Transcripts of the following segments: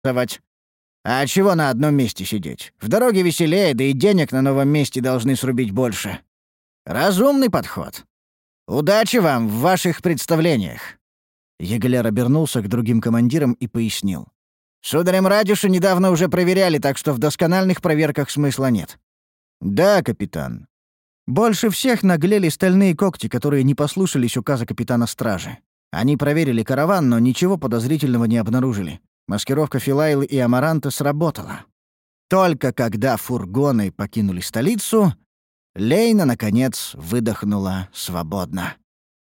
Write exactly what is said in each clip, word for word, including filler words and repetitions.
организовать. А чего на одном месте сидеть? В дороге веселее, да и денег на новом месте должны срубить больше. Разумный подход. Удачи вам в ваших представлениях». Еголяр обернулся к другим командирам и пояснил. «Сударем Радюша недавно уже проверяли, так что в доскональных проверках смысла нет». «Да, капитан». Больше всех наглели стальные когти, которые не послушались указа капитана стражи. Они проверили караван, но ничего подозрительного не обнаружили. Маскировка Филайлы и Амаранта сработала. Только когда фургоны покинули столицу, Лейна, наконец, выдохнула свободно.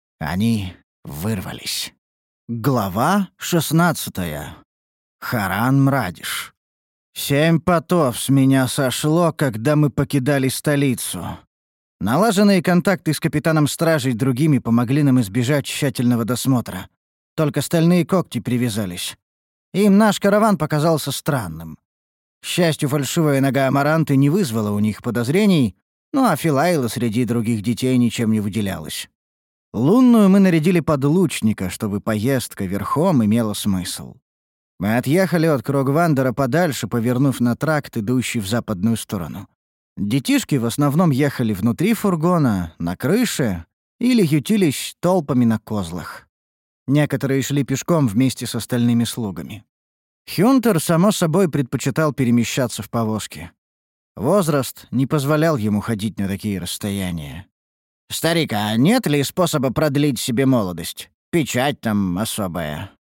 Они вырвались. Глава шестнадцатая. Харан Мрадиш. Семь потов с меня сошло, когда мы покидали столицу. Налаженные контакты с капитаном стражи и другими помогли нам избежать тщательного досмотра. Только стальные когти привязались. Им наш караван показался странным. К счастью, фальшивая нога Амаранты не вызвала у них подозрений, ну а Филайла среди других детей ничем не выделялась. Лунную мы нарядили под лучника, чтобы поездка верхом имела смысл. Мы отъехали от Крогвандера подальше, повернув на тракт, идущий в западную сторону. Детишки в основном ехали внутри фургона, на крыше или ютились толпами на козлах. Некоторые шли пешком вместе с остальными слугами. Хюнтер, само собой, предпочитал перемещаться в повозке. Возраст не позволял ему ходить на такие расстояния. «Старик, а нет ли способа продлить себе молодость? Печать там особая».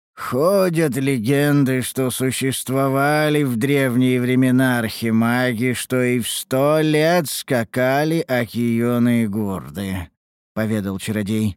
«Ходят легенды, что существовали в древние времена архимаги, что и в сто лет скакали окиёны и гурды», — поведал чародей.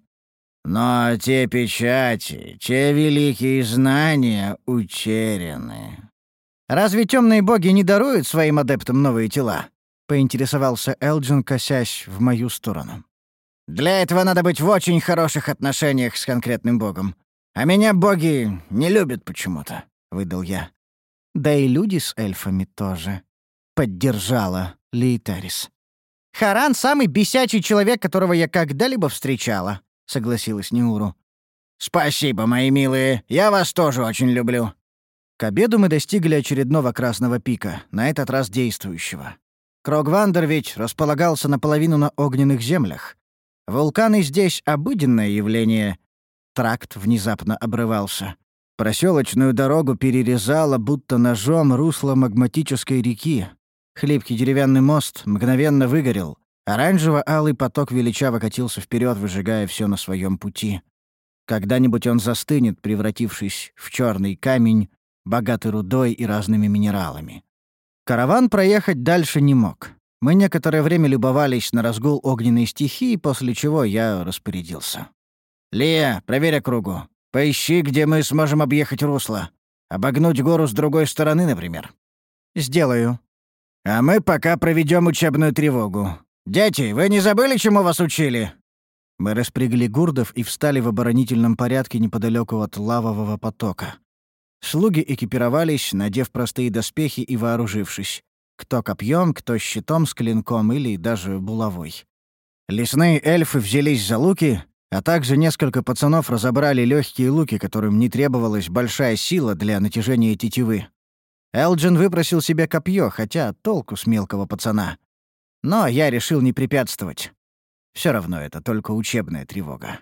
«Но те печати, те великие знания утеряны». «Разве темные боги не даруют своим адептам новые тела?» — поинтересовался Элджин, косясь в мою сторону. «Для этого надо быть в очень хороших отношениях с конкретным богом. А меня боги не любят почему-то», — выдал я. «Да и люди с эльфами тоже», — поддержала Лейтарис. «Харан — самый бесячий человек, которого я когда-либо встречала», — согласилась Неуру. «Спасибо, мои милые, я вас тоже очень люблю». К обеду мы достигли очередного красного пика, на этот раз действующего. Крогвандер ведь располагался наполовину на огненных землях. Вулканы здесь — обыденное явление. Тракт внезапно обрывался. Проселочную дорогу перерезало, будто ножом, русло магматической реки. Хлипкий деревянный мост мгновенно выгорел. Оранжево-алый поток величаво катился вперед, выжигая все на своем пути. Когда-нибудь он застынет, превратившись в черный камень, богатый рудой и разными минералами. Караван проехать дальше не мог. Мы некоторое время любовались на разгул огненной стихии, после чего я распорядился. «Лия, проверь округу. Поищи, где мы сможем объехать русло. Обогнуть гору с другой стороны, например». «Сделаю». «А мы пока проведем учебную тревогу. Дети, вы не забыли, чему вас учили?» Мы распрягли гурдов и встали в оборонительном порядке неподалеку от лавового потока. Слуги экипировались, надев простые доспехи и вооружившись. Кто копьем, кто щитом с клинком или даже булавой. Лесные эльфы взялись за луки, а также несколько пацанов разобрали легкие луки, которым не требовалась большая сила для натяжения тетивы. Элджин выпросил себе копье, хотя толку с мелкого пацана. Но я решил не препятствовать. Все равно это только учебная тревога.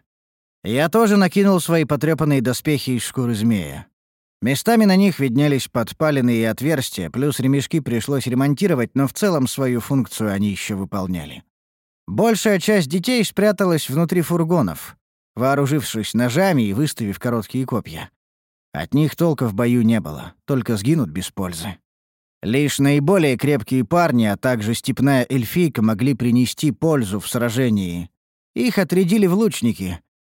Я тоже накинул свои потрепанные доспехи из шкуры змея. Местами на них виднелись подпалины и отверстия, плюс ремешки пришлось ремонтировать, но в целом свою функцию они еще выполняли. Большая часть детей спряталась внутри фургонов, вооружившись ножами и выставив короткие копья. От них толка в бою не было, только сгинут без пользы. Лишь наиболее крепкие парни, а также степная эльфийка могли принести пользу в сражении. Их отрядили в лучники.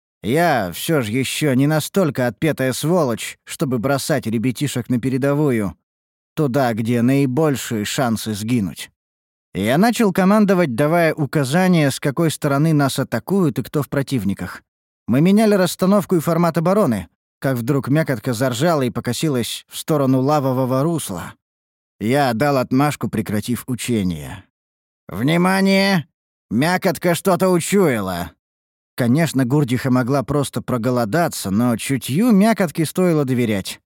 Я все же еще не настолько отпетая сволочь, чтобы бросать ребятишек на передовую, туда, где наибольшие шансы сгинуть. Я начал командовать, давая указания, с какой стороны нас атакуют и кто в противниках. Мы меняли расстановку и формат обороны, как вдруг мякотка заржала и покосилась в сторону лавового русла. Я дал отмашку, прекратив учение. «Внимание! Мякотка что-то учуяла!» Конечно, Гурдиха могла просто проголодаться, но чутью мякотке стоило доверять.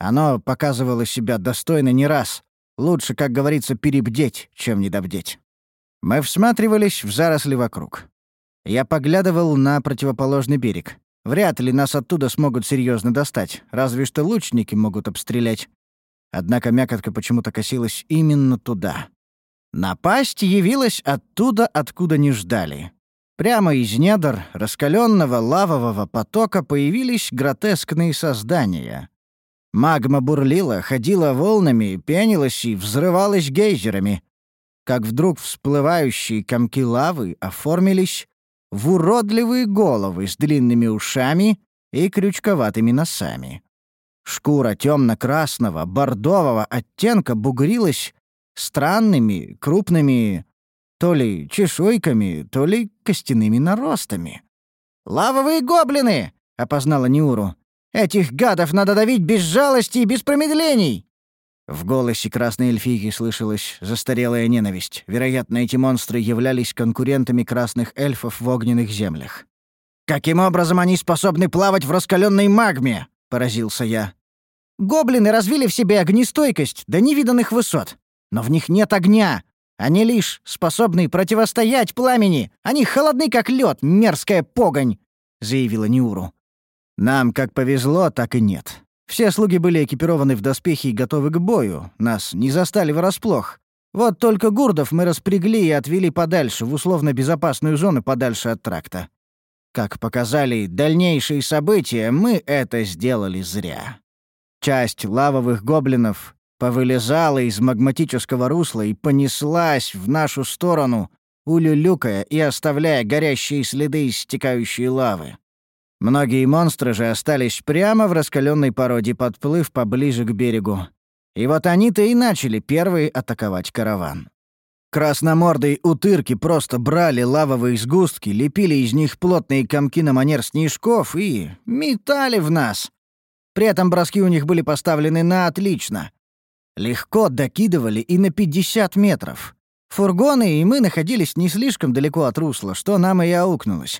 Оно показывало себя достойно не раз. Лучше, как говорится, перебдеть, чем недобдеть. Мы всматривались в заросли вокруг. Я поглядывал на противоположный берег. Вряд ли нас оттуда смогут серьезно достать, разве что лучники могут обстрелять. Однако мякотка почему-то косилась именно туда. Напасть явилась оттуда, откуда не ждали. Прямо из недр раскаленного лавового потока появились гротескные создания. Магма бурлила, ходила волнами, пенилась и взрывалась гейзерами. Как вдруг всплывающие комки лавы оформились в уродливые головы с длинными ушами и крючковатыми носами. Шкура темно-красного, бордового оттенка бугрилась странными, крупными то ли чешуйками, то ли костяными наростами. «Лавовые гоблины!» — опознала Ниуру. «Этих гадов надо давить без жалости и без промедлений!» В голосе красной эльфийки слышалась застарелая ненависть. Вероятно, эти монстры являлись конкурентами красных эльфов в огненных землях. «Каким образом они способны плавать в раскаленной магме?» — поразился я. «Гоблины развили в себе огнестойкость до невиданных высот. Но в них нет огня. Они лишь способны противостоять пламени. Они холодны, как лед, мерзкая погонь», — заявила Ниуру. «Нам как повезло, так и нет. Все слуги были экипированы в доспехи и готовы к бою. Нас не застали врасплох. Вот только гурдов мы распрягли и отвели подальше, в условно безопасную зону подальше от тракта. Как показали дальнейшие события, мы это сделали зря. Часть лавовых гоблинов повылезала из магматического русла и понеслась в нашу сторону, улюлюкая и оставляя горящие следы истекающей лавы. Многие монстры же остались прямо в раскаленной породе, подплыв поближе к берегу. И вот они-то и начали первые атаковать караван. Красномордые утырки просто брали лавовые сгустки, лепили из них плотные комки на манер снежков и метали в нас. При этом броски у них были поставлены на отлично. Легко докидывали и на пятьдесят метров. Фургоны и мы находились не слишком далеко от русла, что нам и аукнулось.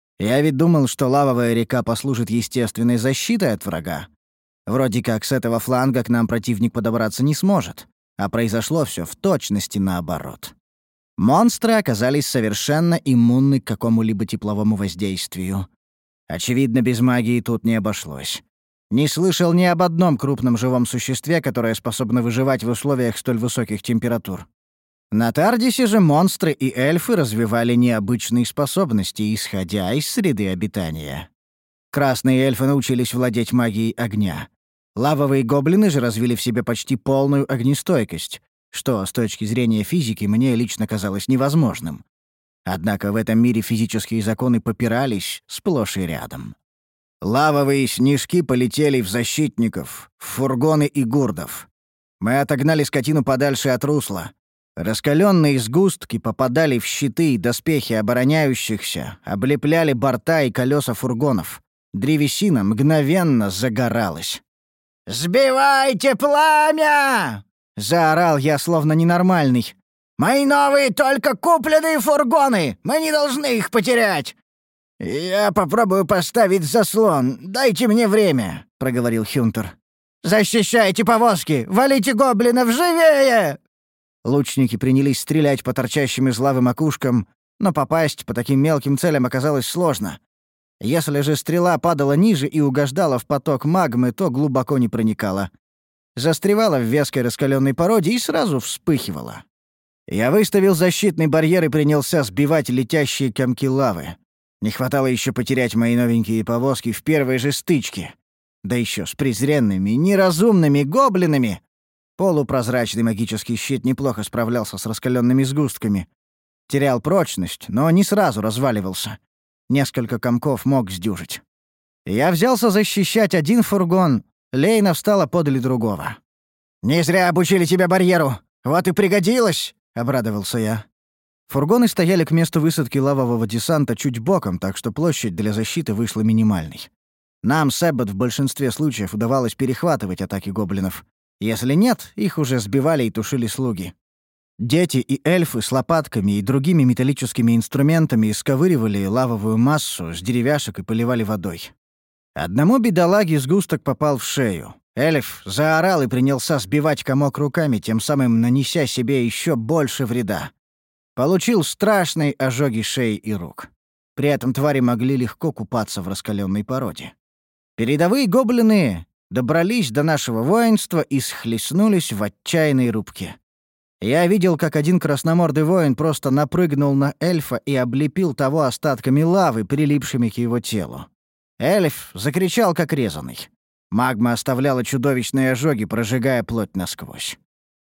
Я ведь думал, что лавовая река послужит естественной защитой от врага. Вроде как с этого фланга к нам противник подобраться не сможет. А произошло все в точности наоборот. Монстры оказались совершенно иммунны к какому-либо тепловому воздействию. Очевидно, без магии тут не обошлось. Не слышал ни об одном крупном живом существе, которое способно выживать в условиях столь высоких температур. На Тардисе же монстры и эльфы развивали необычные способности, исходя из среды обитания. Красные эльфы научились владеть магией огня. Лавовые гоблины же развили в себе почти полную огнестойкость, что, с точки зрения физики, мне лично казалось невозможным. Однако в этом мире физические законы попирались сплошь и рядом. Лавовые снежки полетели в защитников, в фургоны и гурдов. Мы отогнали скотину подальше от русла. Раскаленные сгустки попадали в щиты и доспехи обороняющихся, облепляли борта и колеса фургонов. Древесина мгновенно загоралась. «Сбивайте пламя!» — заорал я, словно ненормальный. «Мои новые только купленные фургоны! Мы не должны их потерять!» «Я попробую поставить заслон. Дайте мне время», — проговорил Хюнтер. «Защищайте повозки! Валите гоблинов живее!» Лучники принялись стрелять по торчащим из лавы макушкам, но попасть по таким мелким целям оказалось сложно. Если же стрела падала ниже и угождала в поток магмы, то глубоко не проникала. Застревала в вязкой раскаленной породе и сразу вспыхивала. Я выставил защитный барьер и принялся сбивать летящие комки лавы. Не хватало еще потерять мои новенькие повозки в первой же стычке. Да еще с презренными, неразумными гоблинами. Полупрозрачный магический щит неплохо справлялся с раскаленными сгустками. Терял прочность, но не сразу разваливался. Несколько комков мог сдюжить. Я взялся защищать один фургон. Лейна встала подле другого. «Не зря обучили тебя барьеру. Вот и пригодилось!» — обрадовался я. Фургоны стояли к месту высадки лавового десанта чуть боком, так что площадь для защиты вышла минимальной. Нам с Эббот в большинстве случаев удавалось перехватывать атаки гоблинов. Если нет, их уже сбивали и тушили слуги. Дети и эльфы с лопатками и другими металлическими инструментами сковыривали лавовую массу с деревяшек и поливали водой. Одному бедолаге сгусток попал в шею. Эльф заорал и принялся сбивать комок руками, тем самым нанеся себе еще больше вреда. Получил страшные ожоги шеи и рук. При этом твари могли легко купаться в раскаленной породе. Передовые гоблины добрались до нашего воинства и схлестнулись в отчаянной рубке. Я видел, как один красномордый воин просто напрыгнул на эльфа и облепил того остатками лавы, прилипшими к его телу. Эльф закричал, как резаный. Магма оставляла чудовищные ожоги, прожигая плоть насквозь.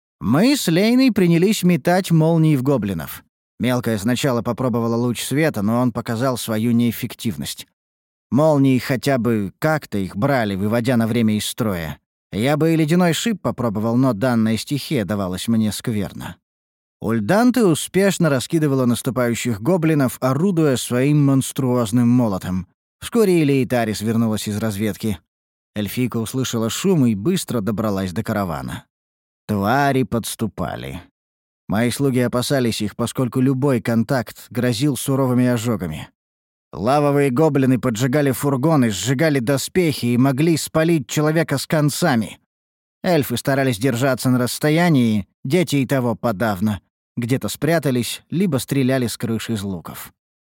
Мы с Лейной принялись метать молнии в гоблинов. Мелкая сначала попробовала луч света, но он показал свою неэффективность. Молнии хотя бы как-то их брали, выводя на время из строя. Я бы и ледяной шип попробовал, но данная стихия давалась мне скверно. Ульданте успешно раскидывала наступающих гоблинов, орудуя своим монструозным молотом. Вскоре и Лейтарис вернулась из разведки. Эльфийка услышала шум и быстро добралась до каравана. Твари подступали. Мои слуги опасались их, поскольку любой контакт грозил суровыми ожогами. Лавовые гоблины поджигали фургоны, сжигали доспехи и могли спалить человека с концами. Эльфы старались держаться на расстоянии, дети и того подавно. Где-то спрятались, либо стреляли с крыш из луков.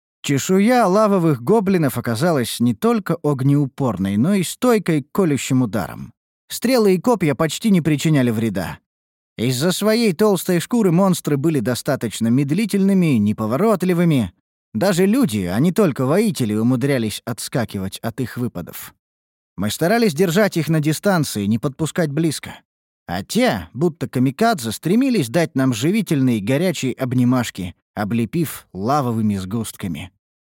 Чешуя лавовых гоблинов оказалась не только огнеупорной, но и стойкой к колющим ударам. Стрелы и копья почти не причиняли вреда. Из-за своей толстой шкуры монстры были достаточно медлительными, неповоротливыми. Даже люди, а не только воители, умудрялись отскакивать от их выпадов. Мы старались держать их на дистанции, не подпускать близко. А те, будто камикадзе, стремились дать нам живительные горячие обнимашки, облепив лавовыми сгустками.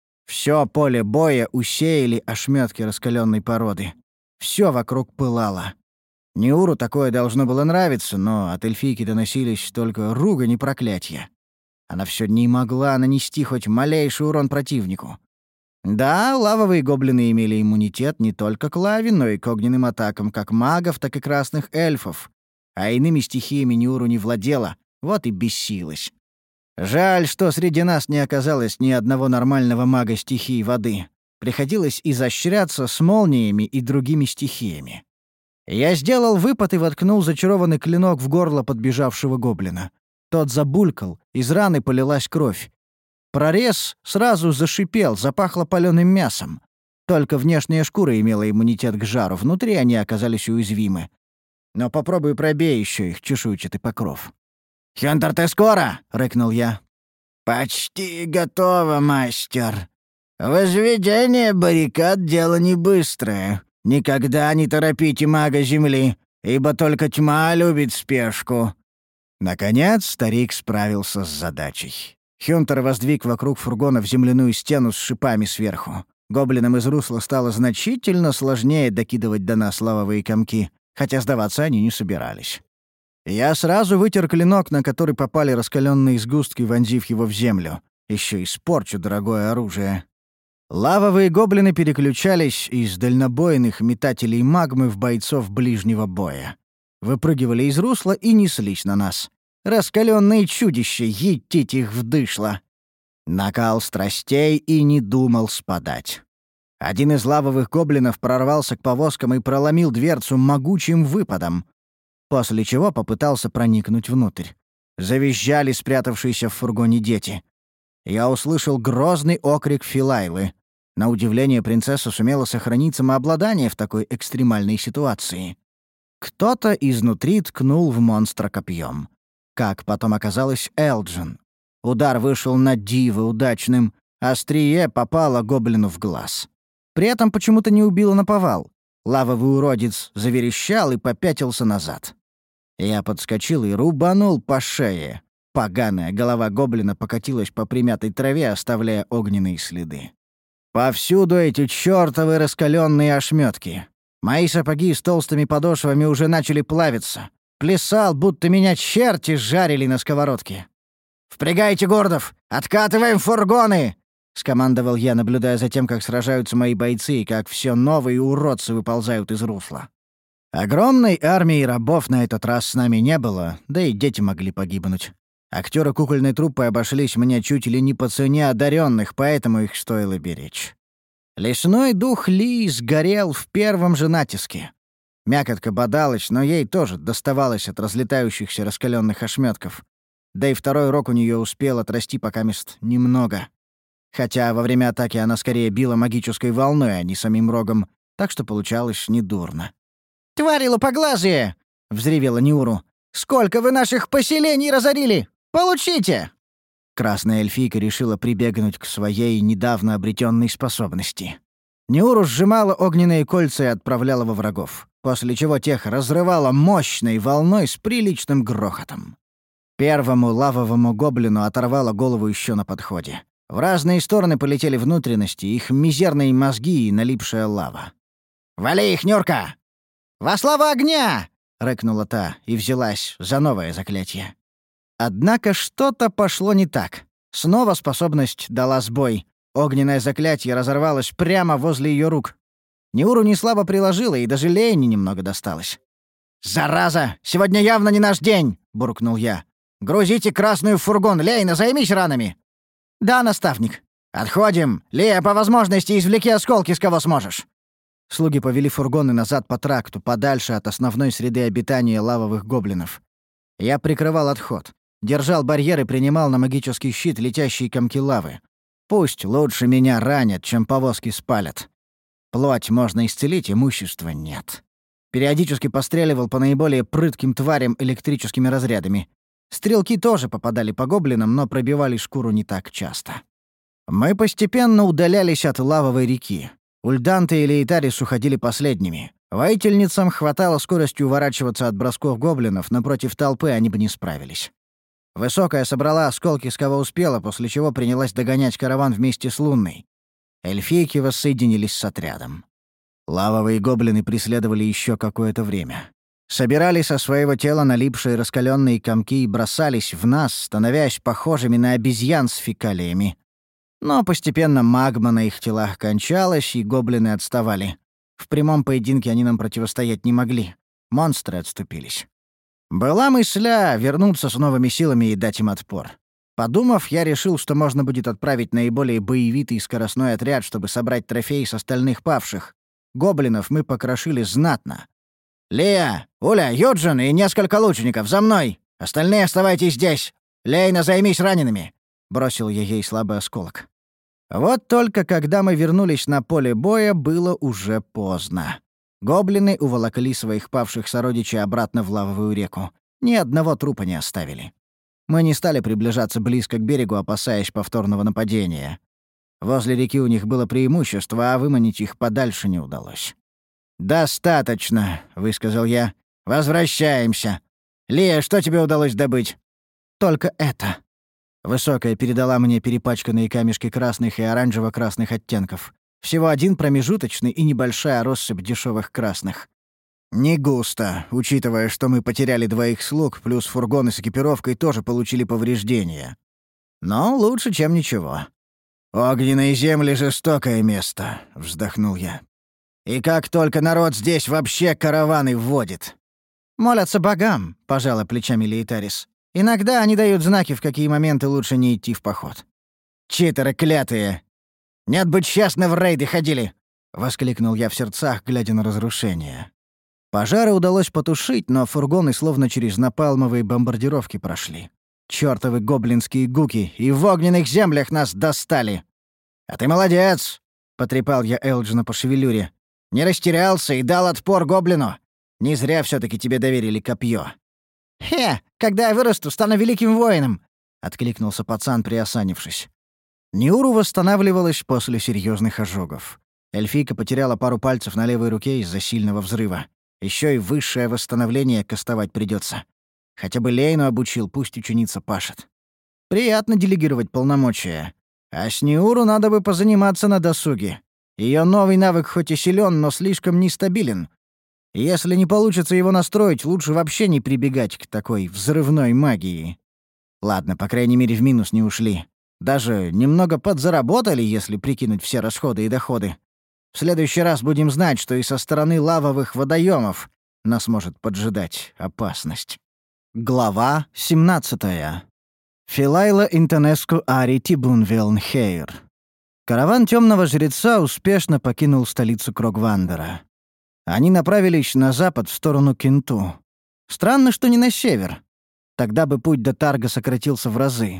Всё поле боя усеяли ошметки раскаленной породы. Всё вокруг пылало. Неуру такое должно было нравиться, но от эльфийки доносились только ругань и проклятия. Она всё не могла нанести хоть малейший урон противнику. Да, лавовые гоблины имели иммунитет не только к лаве, но и к огненным атакам как магов, так и красных эльфов. А иными стихиями Неуру не владела, вот и бесилась. Жаль, что среди нас не оказалось ни одного нормального мага стихии воды. Приходилось изощряться с молниями и другими стихиями. Я сделал выпад и воткнул зачарованный клинок в горло подбежавшего гоблина. Тот забулькал, из раны полилась кровь. Прорез сразу зашипел, запахло палёным мясом. Только внешняя шкура имела иммунитет к жару, внутри они оказались уязвимы. Но попробуй пробей еще их чешуйчатый покров. «Хёнтер, ты скоро?» — рыкнул я. «Почти готово, мастер. Возведение баррикад — дело не быстрое. Никогда не торопите мага земли, ибо только тьма любит спешку». Наконец старик справился с задачей. Хёнтер воздвиг вокруг фургонов земляную стену с шипами сверху. Гоблинам из русла стало значительно сложнее докидывать до нас лавовые комки, хотя сдаваться они не собирались. Я сразу вытер клинок, на который попали раскаленные сгустки, вонзив его в землю. Еще испорчу дорогое оружие. Лавовые гоблины переключались из дальнобойных метателей магмы в бойцов ближнего боя. Выпрыгивали из русла и неслись на нас. Раскаленные чудища, етить их вдышло. Накал страстей и не думал спадать. Один из лавовых гоблинов прорвался к повозкам и проломил дверцу могучим выпадом, после чего попытался проникнуть внутрь. Завизжали спрятавшиеся в фургоне дети. Я услышал грозный окрик Филайлы. На удивление, принцесса сумела сохранить самообладание в такой экстремальной ситуации. Кто-то изнутри ткнул в монстра копьем. Как потом оказалось, Элджин. Удар вышел на диво удачным. Острие попало гоблину в глаз. При этом почему-то не убило наповал. Лавовый уродец заверещал и попятился назад. Я подскочил и рубанул по шее. Поганая голова гоблина покатилась по примятой траве, оставляя огненные следы. Повсюду эти чёртовы раскаленные ошметки. Мои сапоги с толстыми подошвами уже начали плавиться. Плясал, будто меня черти жарили на сковородке. «Впрягайте гордов! Откатываем фургоны!» — скомандовал я, наблюдая за тем, как сражаются мои бойцы и как все новые уродцы выползают из русла. Огромной армии рабов на этот раз с нами не было, да и дети могли погибнуть. Актеры кукольной труппы обошлись мне чуть ли не по цене одаренных, поэтому их стоило беречь. Лесной дух Ли сгорел в первом же натиске. Мякотка бодалась, но ей тоже доставалось от разлетающихся раскаленных ошметков. Да и второй рог у нее успел отрасти покамест немного. Хотя во время атаки она скорее била магической волной, а не самим рогом, так что получалось недурно. «Твари лупоглазые!» — взревела Ниуру. «Сколько вы наших поселений разорили! Получите!» Красная эльфийка решила прибегнуть к своей недавно обретенной способности. Ниуру сжимала огненные кольца и отправляла во врагов, после чего тех разрывала мощной волной с приличным грохотом. Первому лавовому гоблину оторвало голову еще на подходе. В разные стороны полетели внутренности, их мизерные мозги и налипшая лава. «Вали их, Нюрка!» «Во славу огня!» — рыкнула та и взялась за новое заклятие. Однако что-то пошло не так. Снова способность дала сбой. Огненное заклятие разорвалось прямо возле ее рук. Ниуру неслабо приложила, и даже Лейне немного досталось. «Зараза! Сегодня явно не наш день!» — буркнул я. «Грузите красную в фургон! Лейна, займись ранами!» «Да, наставник. Отходим! Лея, по возможности извлеки осколки, с кого сможешь!» Слуги повели фургоны назад по тракту, подальше от основной среды обитания лавовых гоблинов. Я прикрывал отход. Держал барьер и принимал на магический щит летящие комки лавы. Пусть лучше меня ранят, чем повозки спалят. Плоть можно исцелить, имущества нет. Периодически постреливал по наиболее прытким тварям электрическими разрядами. Стрелки тоже попадали по гоблинам, но пробивали шкуру не так часто. Мы постепенно удалялись от лавовой реки. Ульданты и Лейтарис уходили последними. Воительницам хватало скорости уворачиваться от бросков гоблинов, но против толпы они бы не справились. Высокая собрала осколки, с кого успела, после чего принялась догонять караван вместе с Лунной. Эльфийки воссоединились с отрядом. Лавовые гоблины преследовали еще какое-то время. Собирали со своего тела налипшие раскаленные комки и бросались в нас, становясь похожими на обезьян с фекалиями. Но постепенно магма на их телах кончалась, и гоблины отставали. В прямом поединке они нам противостоять не могли. Монстры отступились. Была мысля вернуться с новыми силами и дать им отпор. Подумав, я решил, что можно будет отправить наиболее боевитый скоростной отряд, чтобы собрать трофеи с остальных павших. Гоблинов мы покрошили знатно. «Лия, Уля, Юджин и несколько лучников, за мной! Остальные оставайтесь здесь! Лейна, займись ранеными!» — бросил я ей слабый осколок. Вот только когда мы вернулись на поле боя, было уже поздно. Гоблины уволокли своих павших сородичей обратно в лавовую реку. Ни одного трупа не оставили. Мы не стали приближаться близко к берегу, опасаясь повторного нападения. Возле реки у них было преимущество, а выманить их подальше не удалось. «Достаточно», — высказал я. «Возвращаемся. Лия, что тебе удалось добыть?» «Только это». Высокая передала мне перепачканные камешки красных и оранжево-красных оттенков. Всего один промежуточный и небольшая россыпь дешевых красных. Не густо, учитывая, что мы потеряли двоих слуг, плюс фургоны с экипировкой тоже получили повреждения. Но лучше, чем ничего. «Огненные земли — жестокое место», — вздохнул я. «И как только народ здесь вообще караваны вводит?» «Молятся богам», — пожала плечами Лейтарис. «Иногда они дают знаки, в какие моменты лучше не идти в поход». «Читеры клятые! Нет бы честно в рейды ходили!» — воскликнул я в сердцах, глядя на разрушение. Пожары удалось потушить, но фургоны словно через напалмовые бомбардировки прошли. Чёртовы гоблинские гуки и в огненных землях нас достали! «А ты молодец!» — потрепал я Элджина по шевелюре. «Не растерялся и дал отпор гоблину. Не зря все таки тебе доверили копье». «Хе, когда я вырасту, стану великим воином!» — откликнулся пацан, приосанившись. Ниуру восстанавливалась после серьезных ожогов. Эльфийка потеряла пару пальцев на левой руке из-за сильного взрыва. Еще и высшее восстановление кастовать придется. Хотя бы Лейну обучил, пусть ученица пашет. Приятно делегировать полномочия. А с Ниуру надо бы позаниматься на досуге. Ее новый навык хоть и силен, но слишком нестабилен. Если не получится его настроить, лучше вообще не прибегать к такой взрывной магии. Ладно, по крайней мере, в минус не ушли. Даже немного подзаработали, если прикинуть все расходы и доходы. В следующий раз будем знать, что и со стороны лавовых водоемов нас может поджидать опасность. Глава семнадцатая. Филайла Интонеску Ари Тибун Велнхейр. Караван темного жреца успешно покинул столицу Крогвандера. Они направились на запад в сторону Кенту. Странно, что не на север. Тогда бы путь до Тарга сократился в разы.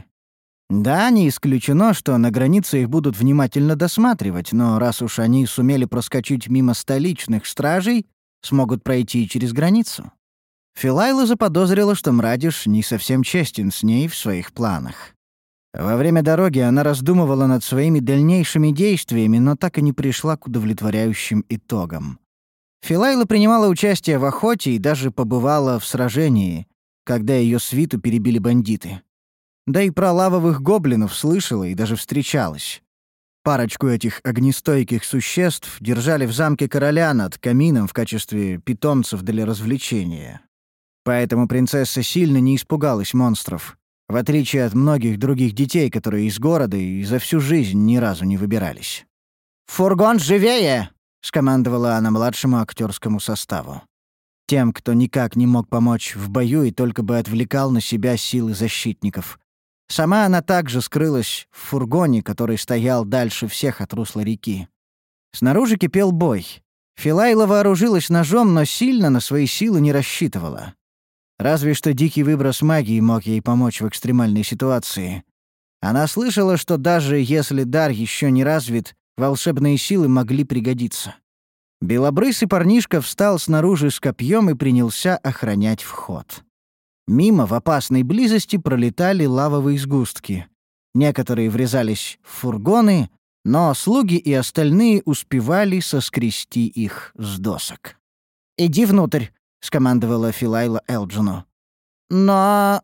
Да, не исключено, что на границе их будут внимательно досматривать, но раз уж они сумели проскочить мимо столичных стражей, смогут пройти и через границу. Филайла заподозрила, что Мрадиш не совсем честен с ней в своих планах. Во время дороги она раздумывала над своими дальнейшими действиями, но так и не пришла к удовлетворяющим итогам. Филайла принимала участие в охоте и даже побывала в сражении, когда ее свиту перебили бандиты. Да и про лавовых гоблинов слышала и даже встречалась. Парочку этих огнестойких существ держали в замке короля над камином в качестве питомцев для развлечения. Поэтому принцесса сильно не испугалась монстров, в отличие от многих других детей, которые из города и за всю жизнь ни разу не выбирались. «Фургон живее!» — скомандовала она младшему актерскому составу. Тем, кто никак не мог помочь в бою и только бы отвлекал на себя силы защитников. Сама она также скрылась в фургоне, который стоял дальше всех от русла реки. Снаружи кипел бой. Филайла вооружилась ножом, но сильно на свои силы не рассчитывала. Разве что дикий выброс магии мог ей помочь в экстремальной ситуации. Она слышала, что даже если дар еще не развит, волшебные силы могли пригодиться. Белобрысый парнишка встал снаружи с копьем и принялся охранять вход. Мимо в опасной близости пролетали лавовые сгустки. Некоторые врезались в фургоны, но слуги и остальные успевали соскрести их с досок. «Иди внутрь», — скомандовала Филайла Элджину. «Но...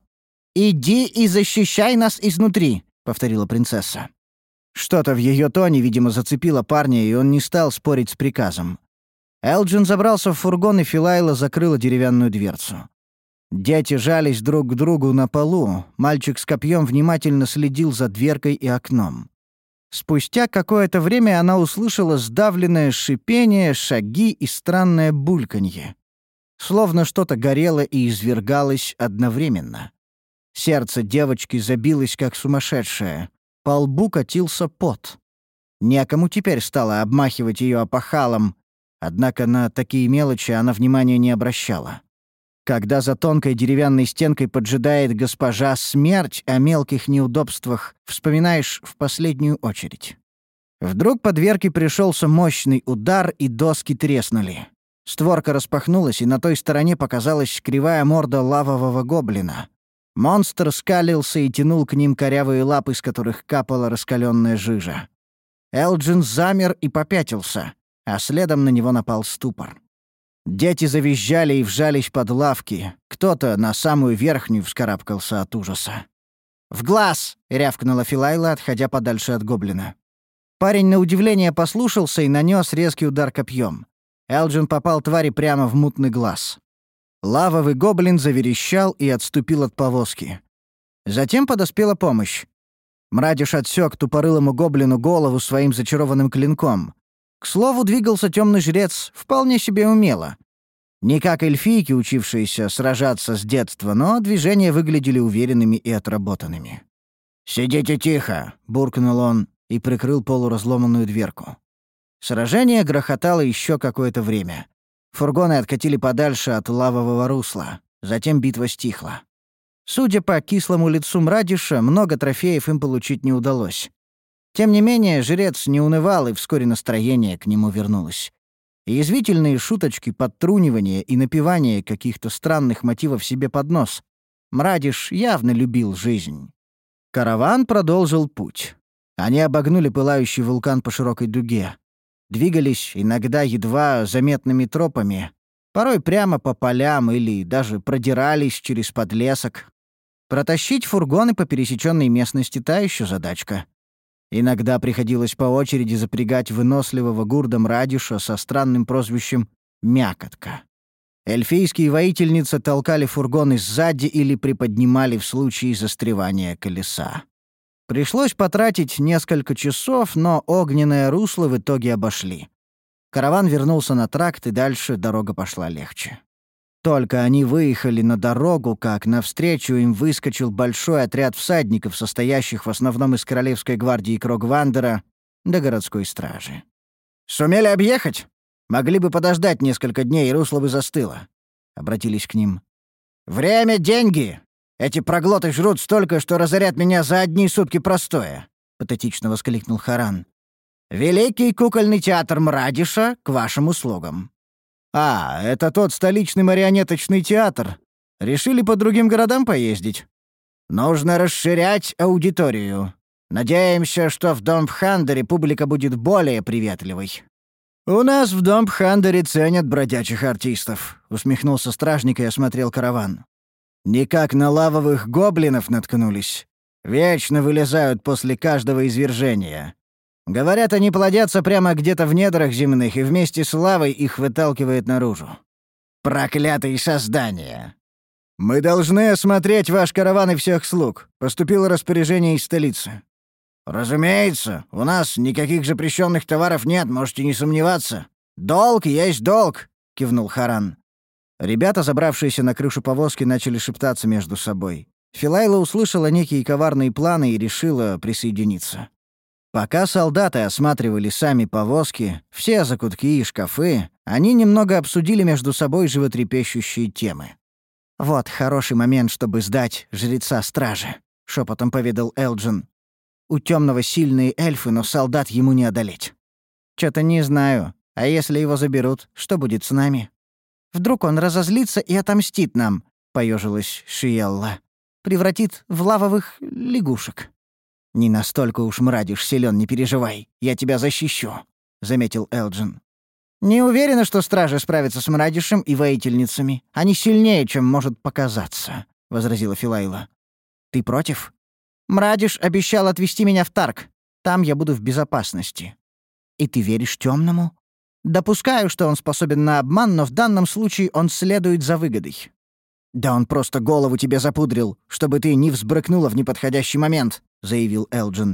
иди и защищай нас изнутри», — повторила принцесса. Что-то в ее тоне, видимо, зацепило парня, и он не стал спорить с приказом. Элджин забрался в фургон, и Филайла закрыла деревянную дверцу. Дети жались друг к другу на полу, мальчик с копьем внимательно следил за дверкой и окном. Спустя какое-то время она услышала сдавленное шипение, шаги и странное бульканье. Словно что-то горело и извергалось одновременно. Сердце девочки забилось как сумасшедшее. По лбу катился пот. Некому теперь стало обмахивать ее опахалом, однако на такие мелочи она внимания не обращала. Когда за тонкой деревянной стенкой поджидает госпожа смерть, о мелких неудобствах вспоминаешь в последнюю очередь. Вдруг по дверке пришелся мощный удар, и доски треснули. Створка распахнулась, и на той стороне показалась кривая морда лавового гоблина. Монстр скалился и тянул к ним корявые лапы, из которых капала раскаленная жижа. Элджин замер и попятился, а следом на него напал ступор. Дети завизжали и вжались под лавки. Кто-то на самую верхнюю вскарабкался от ужаса. «В глаз!» — рявкнула Филайла, отходя подальше от гоблина. Парень на удивление послушался и нанес резкий удар копьем. Элджин попал твари прямо в мутный глаз. Лавовый гоблин заверещал и отступил от повозки. Затем подоспела помощь. Мрадиш отсек тупорылому гоблину голову своим зачарованным клинком. К слову, двигался темный жрец вполне себе умело. Не как эльфийки, учившиеся сражаться с детства, но движения выглядели уверенными и отработанными. «Сидите тихо!» — буркнул он и прикрыл полуразломанную дверку. Сражение грохотало еще какое-то время. Фургоны откатили подальше от лавового русла. Затем битва стихла. Судя по кислому лицу Мрадиша, много трофеев им получить не удалось. Тем не менее, жрец не унывал, и вскоре настроение к нему вернулось. Язвительные шуточки, подтрунивания и напевание каких-то странных мотивов себе под нос. Мрадиш явно любил жизнь. Караван продолжил путь. Они обогнули пылающий вулкан по широкой дуге. Двигались иногда едва заметными тропами, порой прямо по полям или даже продирались через подлесок. Протащить фургоны по пересеченной местности — та еще задачка. Иногда приходилось по очереди запрягать выносливого гурда Мрадиша со странным прозвищем «Мякотка». Эльфийские воительницы толкали фургоны сзади или приподнимали в случае застревания колеса. Пришлось потратить несколько часов, но огненное русло в итоге обошли. Караван вернулся на тракт, и дальше дорога пошла легче. Только они выехали на дорогу, как навстречу им выскочил большой отряд всадников, состоящих в основном из Королевской гвардии Крогвандера до городской стражи. «Сумели объехать?» Могли бы подождать несколько дней, и русло бы застыло», — обратились к ним. «Время — деньги! Эти проглоты жрут столько, что разорят меня за одни сутки простоя», — патетично воскликнул Харан. «Великий кукольный театр Мрадиша к вашим услугам». «А, это тот столичный марионеточный театр. Решили по другим городам поездить?» «Нужно расширять аудиторию. Надеемся, что в Домбхандере публика будет более приветливой». «У нас в Домбхандере ценят бродячих артистов», — усмехнулся стражник и осмотрел караван. «Никак на лавовых гоблинов наткнулись. Вечно вылезают после каждого извержения. Говорят, они плодятся прямо где-то в недрах земных, и вместе с лавой их выталкивает наружу. Проклятые создания! Мы должны осмотреть ваш караван и всех слуг. Поступило распоряжение из столицы». «Разумеется, у нас никаких запрещенных товаров нет, можете не сомневаться. Долг есть долг», — кивнул Харан. Ребята, забравшиеся на крышу повозки, начали шептаться между собой. Филайла услышала некие коварные планы и решила присоединиться. Пока солдаты осматривали сами повозки, все закутки и шкафы, они немного обсудили между собой животрепещущие темы. «Вот хороший момент, чтобы сдать жреца стражи», — шепотом поведал Элджин. «У темного сильные эльфы, но солдат ему не одолеть». «Чё-то не знаю. А если его заберут, что будет с нами?» «Вдруг он разозлится и отомстит нам», — поежилась Шиелла. «Превратит в лавовых лягушек». «Не настолько уж Мрадиш силен, не переживай. Я тебя защищу», — заметил Элджин. «Не уверена, что стражи справятся с Мрадишем и воительницами. Они сильнее, чем может показаться», — возразила Филайла. «Ты против? Мрадиш обещал отвезти меня в Тарк. Там я буду в безопасности». «И ты веришь темному?» «Допускаю, что он способен на обман, но в данном случае он следует за выгодой». «Да он просто голову тебе запудрил, чтобы ты не взбрыкнула в неподходящий момент», — заявил Элджин.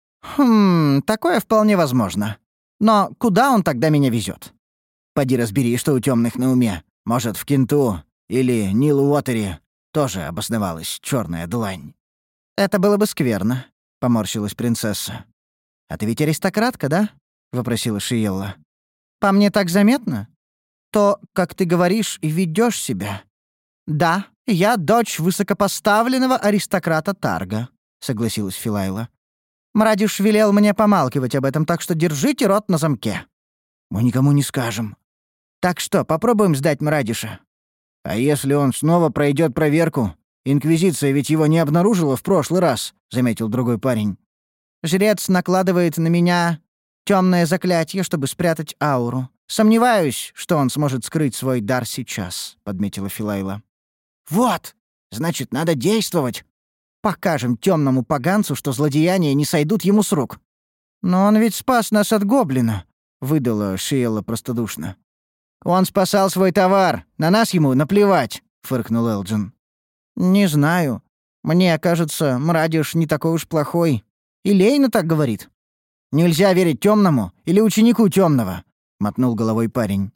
«Хм, такое вполне возможно. Но куда он тогда меня везет? Поди разбери, что у темных на уме. Может, в Кенту или Нил-Уотере тоже обосновалась черная длань». «Это было бы скверно», — поморщилась принцесса. «А ты ведь аристократка, да?» — вопросила Шиелла. «По мне так заметно? То, как ты говоришь и ведёшь себя». «Да, я дочь высокопоставленного аристократа Тарга», — согласилась Филайла. «Мрадиш велел мне помалкивать об этом, так что держите рот на замке». «Мы никому не скажем». «Так что, попробуем сдать Мрадиша?» «А если он снова пройдет проверку? Инквизиция ведь его не обнаружила в прошлый раз», — заметил другой парень. «Жрец накладывает на меня темное заклятие, чтобы спрятать ауру. Сомневаюсь, что он сможет скрыть свой дар сейчас», — подметила Филайла. «Вот! Значит, надо действовать. Покажем темному поганцу, что злодеяния не сойдут ему с рук». «Но он ведь спас нас от гоблина», — выдала Шиелла простодушно. «Он спасал свой товар. На нас ему наплевать», — фыркнул Элджин. «Не знаю. Мне кажется, Мрадиш не такой уж плохой. И Лейна так говорит». «Нельзя верить темному или ученику темного», — мотнул головой парень.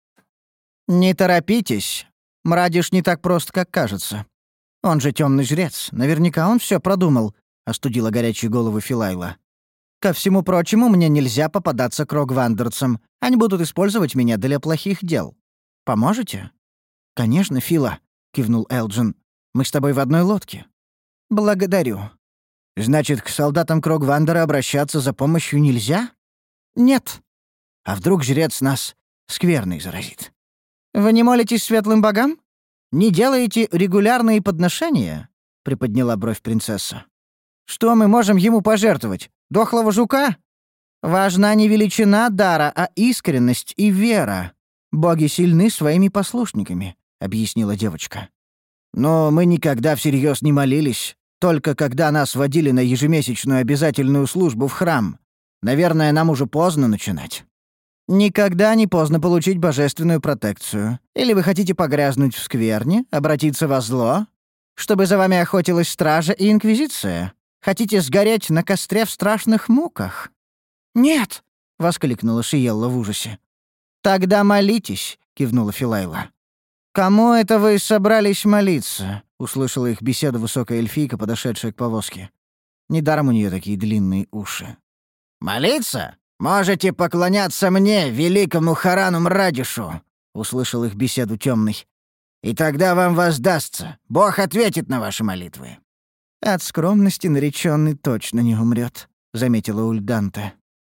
«Не торопитесь. Мрадиш не так прост, как кажется. Он же темный жрец. Наверняка он все продумал», — остудила горячие головы Филайла. «Ко всему прочему, мне нельзя попадаться крогвандерцам. Они будут использовать меня для плохих дел. Поможете?» «Конечно, Фила», — кивнул Элджин. «Мы с тобой в одной лодке». «Благодарю». «Значит, к солдатам Крогвандера обращаться за помощью нельзя?» «Нет». «А вдруг жрец нас скверный заразит?» «Вы не молитесь светлым богам? Не делаете регулярные подношения?» — приподняла бровь принцесса. «Что мы можем ему пожертвовать? Дохлого жука? Важна не величина дара, а искренность и вера. Боги сильны своими послушниками», — объяснила девочка. «Но мы никогда всерьез не молились, только когда нас водили на ежемесячную обязательную службу в храм. Наверное, нам уже поздно начинать». «Никогда не поздно получить божественную протекцию. Или вы хотите погрязнуть в скверне, обратиться во зло, чтобы за вами охотилась стража и инквизиция? Хотите сгореть на костре в страшных муках?» «Нет!» — воскликнула Шиелла в ужасе. «Тогда молитесь», — кивнула Филайла. «Кому это вы собрались молиться?» — услышала их беседу высокая эльфийка, подошедшая к повозке. Недаром у нее такие длинные уши. «Молиться? «Можете поклоняться мне, великому Харану Мрадишу», — услышал их беседу темный. «И тогда вам воздастся. Бог ответит на ваши молитвы». «От скромности нареченный точно не умрет», — заметила Ульданта.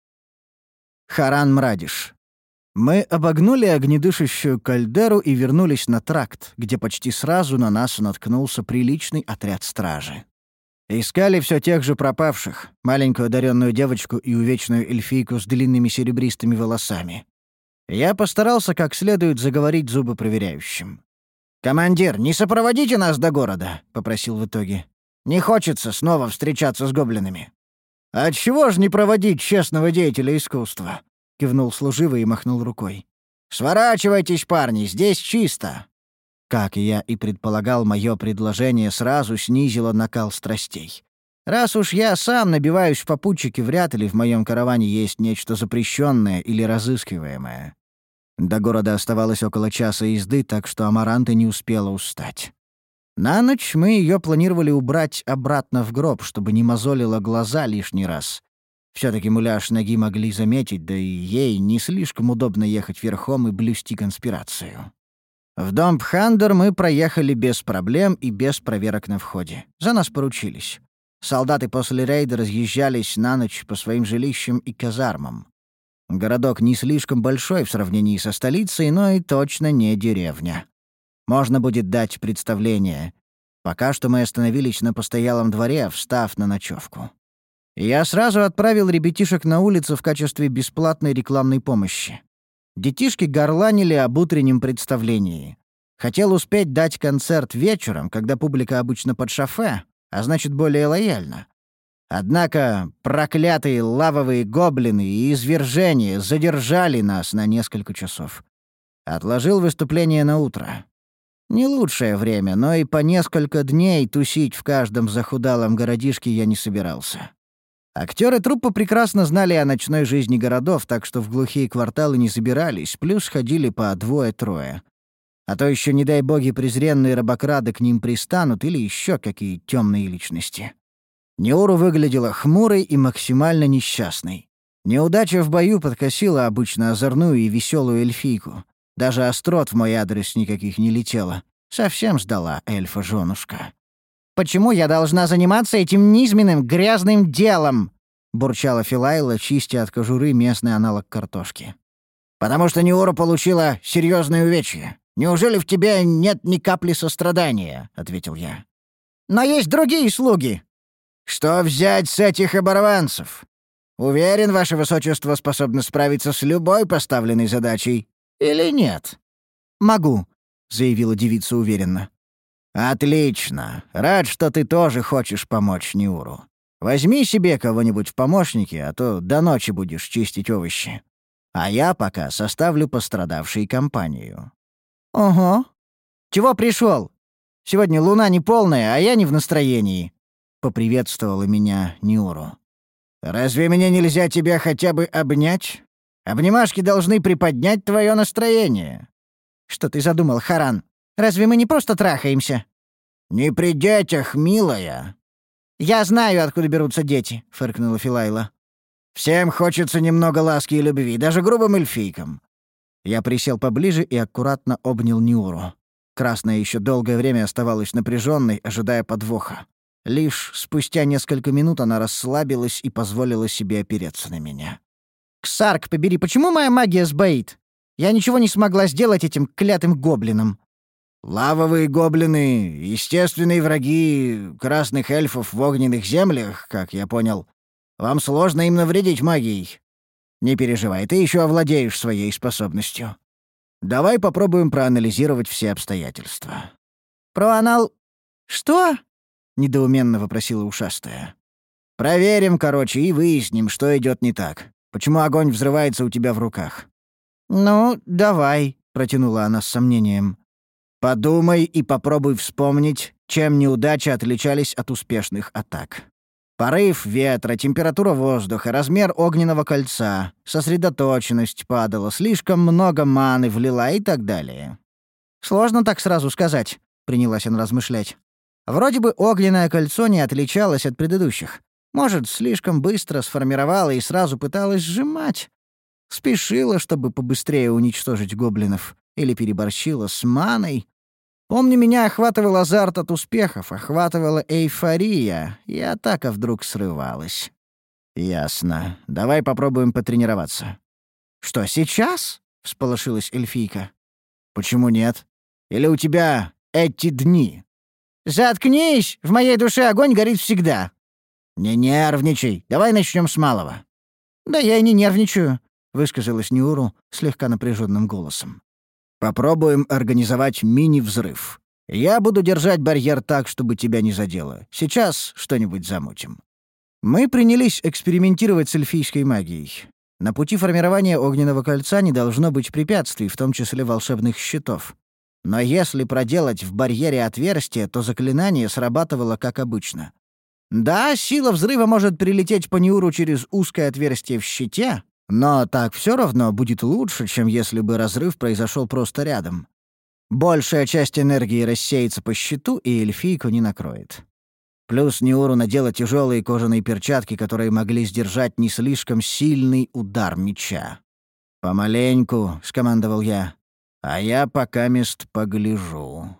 Харан Мрадиш. Мы обогнули огнедышащую кальдеру и вернулись на тракт, где почти сразу на нас наткнулся приличный отряд стражи. Искали все тех же пропавших, маленькую одаренную девочку и увечную эльфийку с длинными серебристыми волосами. Я постарался как следует заговорить зубопроверяющим. «Командир, не сопроводите нас до города», — попросил в итоге. «Не хочется снова встречаться с гоблинами». «Отчего ж не проводить честного деятеля искусства?» — кивнул служивый и махнул рукой. «Сворачивайтесь, парни, здесь чисто». Как я и предполагал, мое предложение сразу снизило накал страстей. Раз уж я сам набиваюсь в попутчики, вряд ли в моем караване есть нечто запрещенное или разыскиваемое. До города оставалось около часа езды, так что Амаранта не успела устать. На ночь мы ее планировали убрать обратно в гроб, чтобы не мозолило глаза лишний раз. Все-таки муляж ноги могли заметить, да и ей не слишком удобно ехать верхом и блюсти конспирацию. В дом Пхандер мы проехали без проблем и без проверок на входе. За нас поручились. Солдаты после рейда разъезжались на ночь по своим жилищам и казармам. Городок не слишком большой в сравнении со столицей, но и точно не деревня. Можно будет дать представление. Пока что мы остановились на постоялом дворе, встав на ночевку. Я сразу отправил ребятишек на улицу в качестве бесплатной рекламной помощи. Детишки горланили об утреннем представлении. Хотел успеть дать концерт вечером, когда публика обычно под шофе, а значит, более лояльна. Однако проклятые лавовые гоблины и извержения задержали нас на несколько часов. Отложил выступление на утро. Не лучшее время, но и по несколько дней тусить в каждом захудалом городишке я не собирался. Актеры труппы прекрасно знали о ночной жизни городов, так что в глухие кварталы не забирались, плюс ходили по двое-трое. А то еще, не дай боги, презренные рабокрады к ним пристанут или еще какие темные личности. Неуру выглядела хмурой и максимально несчастной. Неудача в бою подкосила обычно озорную и веселую эльфийку. Даже острот в мой адрес никаких не летело. Совсем сдала эльфа-женушка. «Почему я должна заниматься этим низменным, грязным делом?» — бурчала Филайла, чистя от кожуры местный аналог картошки. «Потому что Неура получила серьезное увечье. Неужели в тебе нет ни капли сострадания?» — ответил я. «Но есть другие слуги». «Что взять с этих оборванцев? Уверен, ваше высочество способно справиться с любой поставленной задачей. Или нет?» «Могу», — заявила девица уверенно. «Отлично. Рад, что ты тоже хочешь помочь Неуру. Возьми себе кого-нибудь в помощники, а то до ночи будешь чистить овощи. А я пока составлю пострадавшей компанию». «Ого. Чего пришел? Сегодня луна не полная, а я не в настроении», — поприветствовала меня Неуру. «Разве мне нельзя тебя хотя бы обнять? Обнимашки должны приподнять твое настроение». «Что ты задумал, Харан? Разве мы не просто трахаемся?» «Не при детях, милая». «Я знаю, откуда берутся дети», — фыркнула Филайла. «Всем хочется немного ласки и любви, даже грубым эльфийкам». Я присел поближе и аккуратно обнял Неуру. Красная еще долгое время оставалась напряженной, ожидая подвоха. Лишь спустя несколько минут она расслабилась и позволила себе опереться на меня. «Ксарк, побери, почему моя магия сбоит? Я ничего не смогла сделать этим клятым гоблином». «Лавовые гоблины — естественные враги красных эльфов в огненных землях, как я понял. Вам сложно им навредить магией. Не переживай, ты еще овладеешь своей способностью. Давай попробуем проанализировать все обстоятельства». «Проанал... что?» — недоуменно вопросила ушастая. «Проверим, короче, и выясним, что идет не так. Почему огонь взрывается у тебя в руках?» «Ну, давай», — протянула она с сомнением. «Подумай и попробуй вспомнить, чем неудачи отличались от успешных атак. Порыв ветра, температура воздуха, размер огненного кольца, сосредоточенность падала, слишком много маны влила и так далее». «Сложно так сразу сказать», — принялась она размышлять. «Вроде бы огненное кольцо не отличалось от предыдущих. Может, слишком быстро сформировала и сразу пыталась сжимать. Спешила, чтобы побыстрее уничтожить гоблинов. Или переборщила с маной. Помню, меня охватывал азарт от успехов, охватывала эйфория, и атака вдруг срывалась. «Ясно. Давай попробуем потренироваться». «Что, сейчас?» — всполошилась эльфийка. «Почему нет? Или у тебя эти дни?» «Заткнись! В моей душе огонь горит всегда!» «Не нервничай. Давай начнем с малого». «Да я и не нервничаю», — высказалась Ниуру слегка напряженным голосом. «Попробуем организовать мини-взрыв. Я буду держать барьер так, чтобы тебя не задело. Сейчас что-нибудь замутим». Мы принялись экспериментировать с эльфийской магией. На пути формирования огненного кольца не должно быть препятствий, в том числе волшебных щитов. Но если проделать в барьере отверстие, то заклинание срабатывало как обычно. Да, сила взрыва может прилететь по Ниуру через узкое отверстие в щите, но так все равно будет лучше, чем если бы разрыв произошел просто рядом. Большая часть энергии рассеется по щиту, и эльфийку не накроет. Плюс Ниуру надела тяжелые кожаные перчатки, которые могли сдержать не слишком сильный удар меча. «Помаленьку», — скомандовал я, — «а я пока мест погляжу».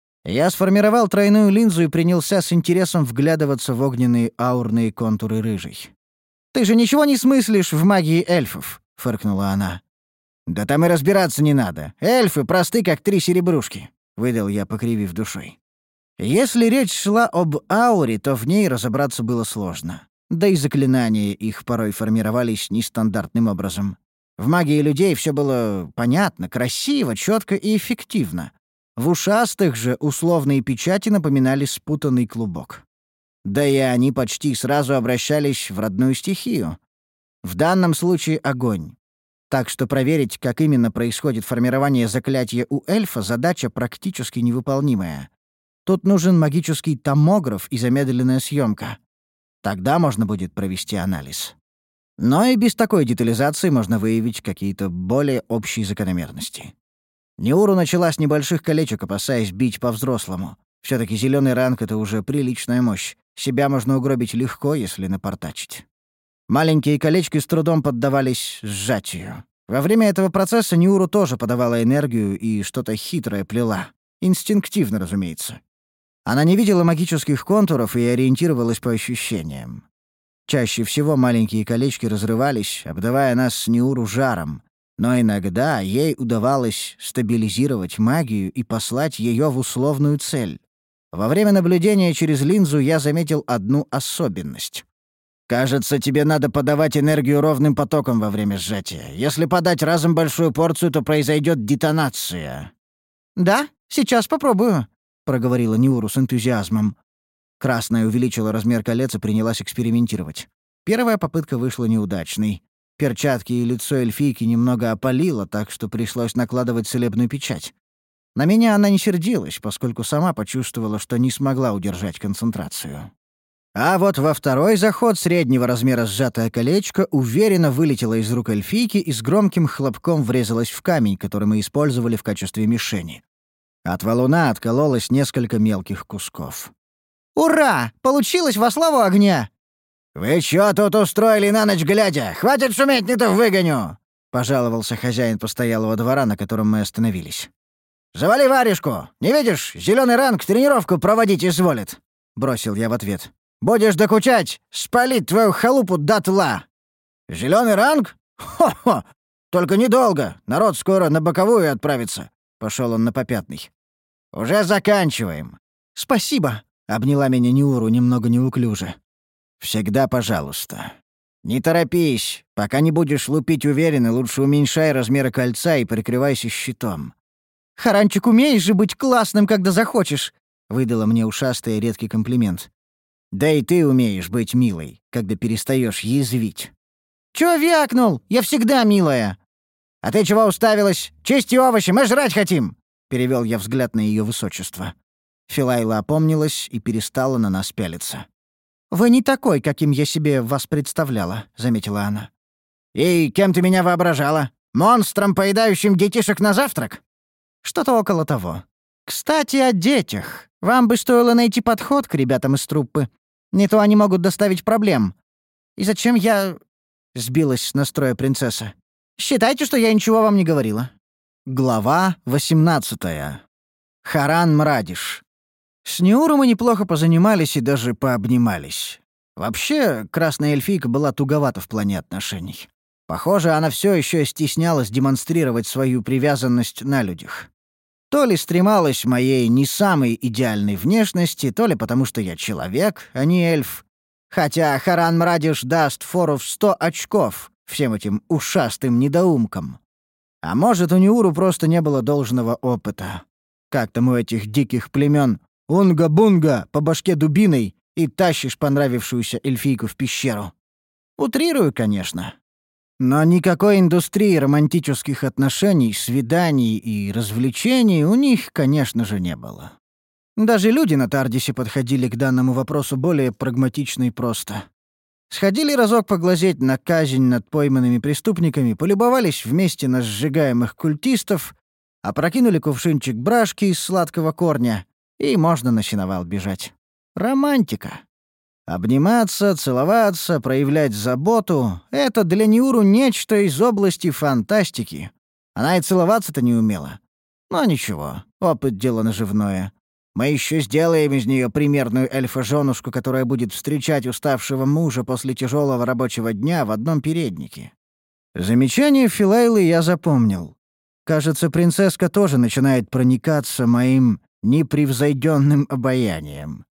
Я сформировал тройную линзу и принялся с интересом вглядываться в огненные аурные контуры рыжей. «Ты же ничего не смыслишь в магии эльфов», — фыркнула она. «Да там и разбираться не надо. Эльфы просты, как три серебрушки», — выдал я, покривив душой. Если речь шла об ауре, то в ней разобраться было сложно. Да и заклинания их порой формировались нестандартным образом. В магии людей все было понятно, красиво, четко и эффективно. В ушастых же условные печати напоминали спутанный клубок. Да и они почти сразу обращались в родную стихию. В данном случае огонь. Так что проверить, как именно происходит формирование заклятия у эльфа, задача практически невыполнимая. Тут нужен магический томограф и замедленная съемка. Тогда можно будет провести анализ. Но и без такой детализации можно выявить какие-то более общие закономерности. Ниуру начала с небольших колечек, опасаясь бить по-взрослому. Все-таки зеленый ранг — это уже приличная мощь. Себя можно угробить легко, если напортачить. Маленькие колечки с трудом поддавались сжатию. Во время этого процесса Ниуру тоже подавала энергию и что-то хитрое плела. Инстинктивно, разумеется. Она не видела магических контуров и ориентировалась по ощущениям. Чаще всего маленькие колечки разрывались, обдавая нас с Ниуру жаром, но иногда ей удавалось стабилизировать магию и послать ее в условную цель. Во время наблюдения через линзу я заметил одну особенность. «Кажется, тебе надо подавать энергию ровным потоком во время сжатия. Если подать разом большую порцию, то произойдет детонация». «Да, сейчас попробую», — проговорила Ниуру с энтузиазмом. Красная увеличила размер колец и принялась экспериментировать. Первая попытка вышла неудачной. Перчатки и лицо эльфийки немного опалило, так что пришлось накладывать целебную печать. На меня она не сердилась, поскольку сама почувствовала, что не смогла удержать концентрацию. А вот во второй заход среднего размера сжатое колечко уверенно вылетело из рук эльфийки и с громким хлопком врезалось в камень, который мы использовали в качестве мишени. От валуна откололось несколько мелких кусков. «Ура! Получилось во славу огня!» «Вы чё тут устроили на ночь глядя? Хватит шуметь, не то выгоню!» — пожаловался хозяин постоялого двора, на котором мы остановились. «Завали варежку! Не видишь, зеленый ранг тренировку проводить изволит!» — бросил я в ответ. «Будешь докучать, спалить твою халупу дотла!» «Зеленый ранг? Хо-хо! Только недолго, народ скоро на боковую отправится!» — пошел он на попятный. «Уже заканчиваем!» «Спасибо!» — обняла меня Ниуру немного неуклюже. «Всегда пожалуйста. Не торопись. Пока не будешь лупить уверенно, лучше уменьшай размеры кольца и прикрывайся щитом». «Харанчик, умеешь же быть классным, когда захочешь!» — выдала мне ушастый редкий комплимент. «Да и ты умеешь быть милой, когда перестаешь язвить». «Чё вякнул? Я всегда милая!» «А ты чего уставилась? Чисти овощи, мы жрать хотим!» — перевел я взгляд на ее высочество. Филайла опомнилась и перестала на нас пялиться. «Вы не такой, каким я себе вас представляла», — заметила она. «И кем ты меня воображала? Монстром, поедающим детишек на завтрак?» «Что-то около того. Кстати, о детях. Вам бы стоило найти подход к ребятам из труппы. Не то они могут доставить проблем. И зачем я...» — сбилась с настроя принцесса. «Считайте, что я ничего вам не говорила». Глава восемнадцатая. Харан Мрадиш. С Неуру мы неплохо позанимались и даже пообнимались. Вообще, красная эльфийка была туговата в плане отношений. Похоже, она все еще стеснялась демонстрировать свою привязанность на людях. То ли стремалась моей не самой идеальной внешности, то ли потому, что я человек, а не эльф. Хотя Харан Мрадиш даст фору в сто очков всем этим ушастым недоумкам. А может, у Неуру просто не было должного опыта. Как там у этих диких племен «Унга-бунга» по башке дубиной и тащишь понравившуюся эльфийку в пещеру. Утрирую, конечно. Но никакой индустрии романтических отношений, свиданий и развлечений у них, конечно же, не было. Даже люди на Тардисе подходили к данному вопросу более прагматично и просто. Сходили разок поглазеть на казнь над пойманными преступниками, полюбовались вместе на сжигаемых культистов, опрокинули кувшинчик брашки из сладкого корня, и можно на сеновал бежать. Романтика. Обниматься, целоваться, проявлять заботу — это для Неуру нечто из области фантастики. Она и целоваться-то не умела. Но ничего, опыт — дело наживное. Мы еще сделаем из нее примерную эльфа-женушку, которая будет встречать уставшего мужа после тяжелого рабочего дня в одном переднике. Замечание Филайлы я запомнил. Кажется, принцесска тоже начинает проникаться моим непревзойденным обаянием.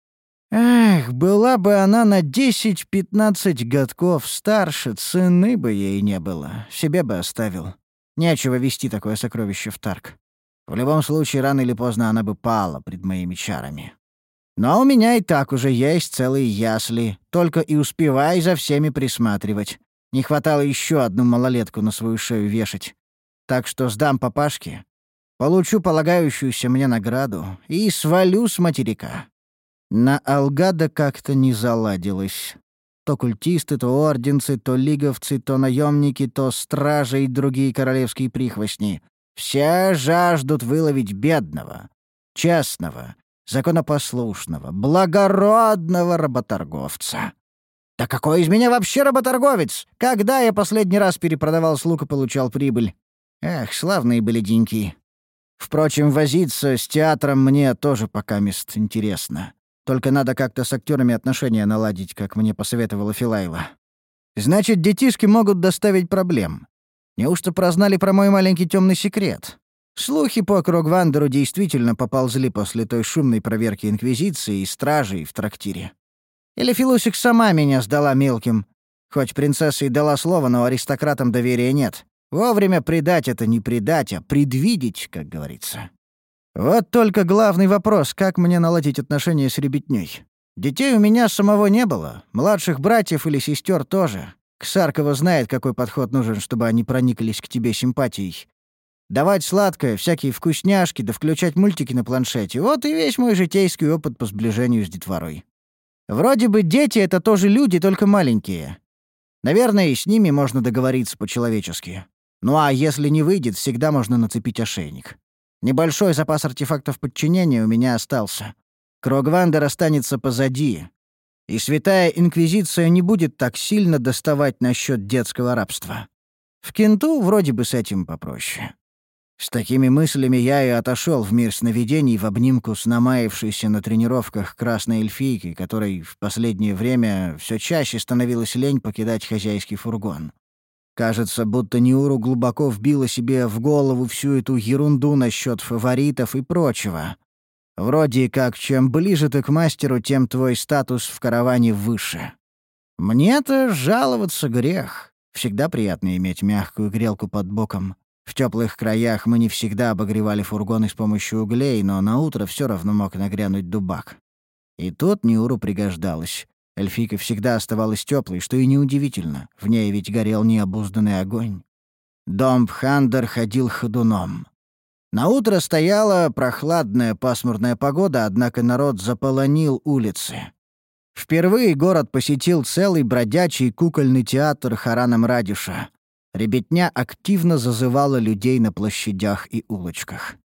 Эх, была бы она на десять-пятнадцать годков старше, цены бы ей не было, себе бы оставил. Нечего вести такое сокровище в Тарк. В любом случае, рано или поздно она бы пала пред моими чарами. Но у меня и так уже есть целые ясли, только и успевай за всеми присматривать. Не хватало еще одну малолетку на свою шею вешать. Так что сдам папашке, получу полагающуюся мне награду и свалю с материка. На Алгада как-то не заладилось. То культисты, то орденцы, то лиговцы, то наемники, то стражи и другие королевские прихвостни. Все жаждут выловить бедного, честного, законопослушного, благородного работорговца. Да какой из меня вообще работорговец? Когда я последний раз перепродавал слуг и получал прибыль? Эх, славные были деньки. Впрочем, возиться с театром мне тоже пока мест интересно. Только надо как-то с актерами отношения наладить, как мне посоветовала Филайла. Значит, детишки могут доставить проблем. Неужто прознали про мой маленький темный секрет? Слухи по Крогвандеру действительно поползли после той шумной проверки Инквизиции и стражей в трактире. Или Филусик сама меня сдала мелким. Хоть принцесса и дала слово, но аристократам доверия нет. Вовремя предать — это не предать, а предвидеть, как говорится. Вот только главный вопрос — как мне наладить отношения с ребятней? Детей у меня самого не было, младших братьев или сестер тоже. Ксаркова знает, какой подход нужен, чтобы они прониклись к тебе симпатией. Давать сладкое, всякие вкусняшки, да включать мультики на планшете — вот и весь мой житейский опыт по сближению с детворой. Вроде бы дети — это тоже люди, только маленькие. Наверное, и с ними можно договориться по-человечески. Ну а если не выйдет, всегда можно нацепить ошейник. Небольшой запас артефактов подчинения у меня остался. Крогвандер останется позади. И Святая Инквизиция не будет так сильно доставать насчет детского рабства. В Кенту вроде бы с этим попроще. С такими мыслями я и отошел в мир сновидений в обнимку с намаявшейся на тренировках красной эльфийкой, которой в последнее время все чаще становилась лень покидать хозяйский фургон. Кажется, будто Неуру глубоко вбила себе в голову всю эту ерунду насчет фаворитов и прочего. Вроде как, чем ближе ты к мастеру, тем твой статус в караване выше. Мне-то жаловаться грех. Всегда приятно иметь мягкую грелку под боком. В теплых краях мы не всегда обогревали фургоны с помощью углей, но на утро все равно мог нагрянуть дубак. И тут Неуру пригождалась. Эльфийка всегда оставалась теплой, что и неудивительно. В ней ведь горел необузданный огонь. Дом Пхандер ходил ходуном. Наутро стояла прохладная пасмурная погода, однако народ заполонил улицы. Впервые город посетил целый бродячий кукольный театр Харана Мрадиша. Ребятня активно зазывала людей на площадях и улочках.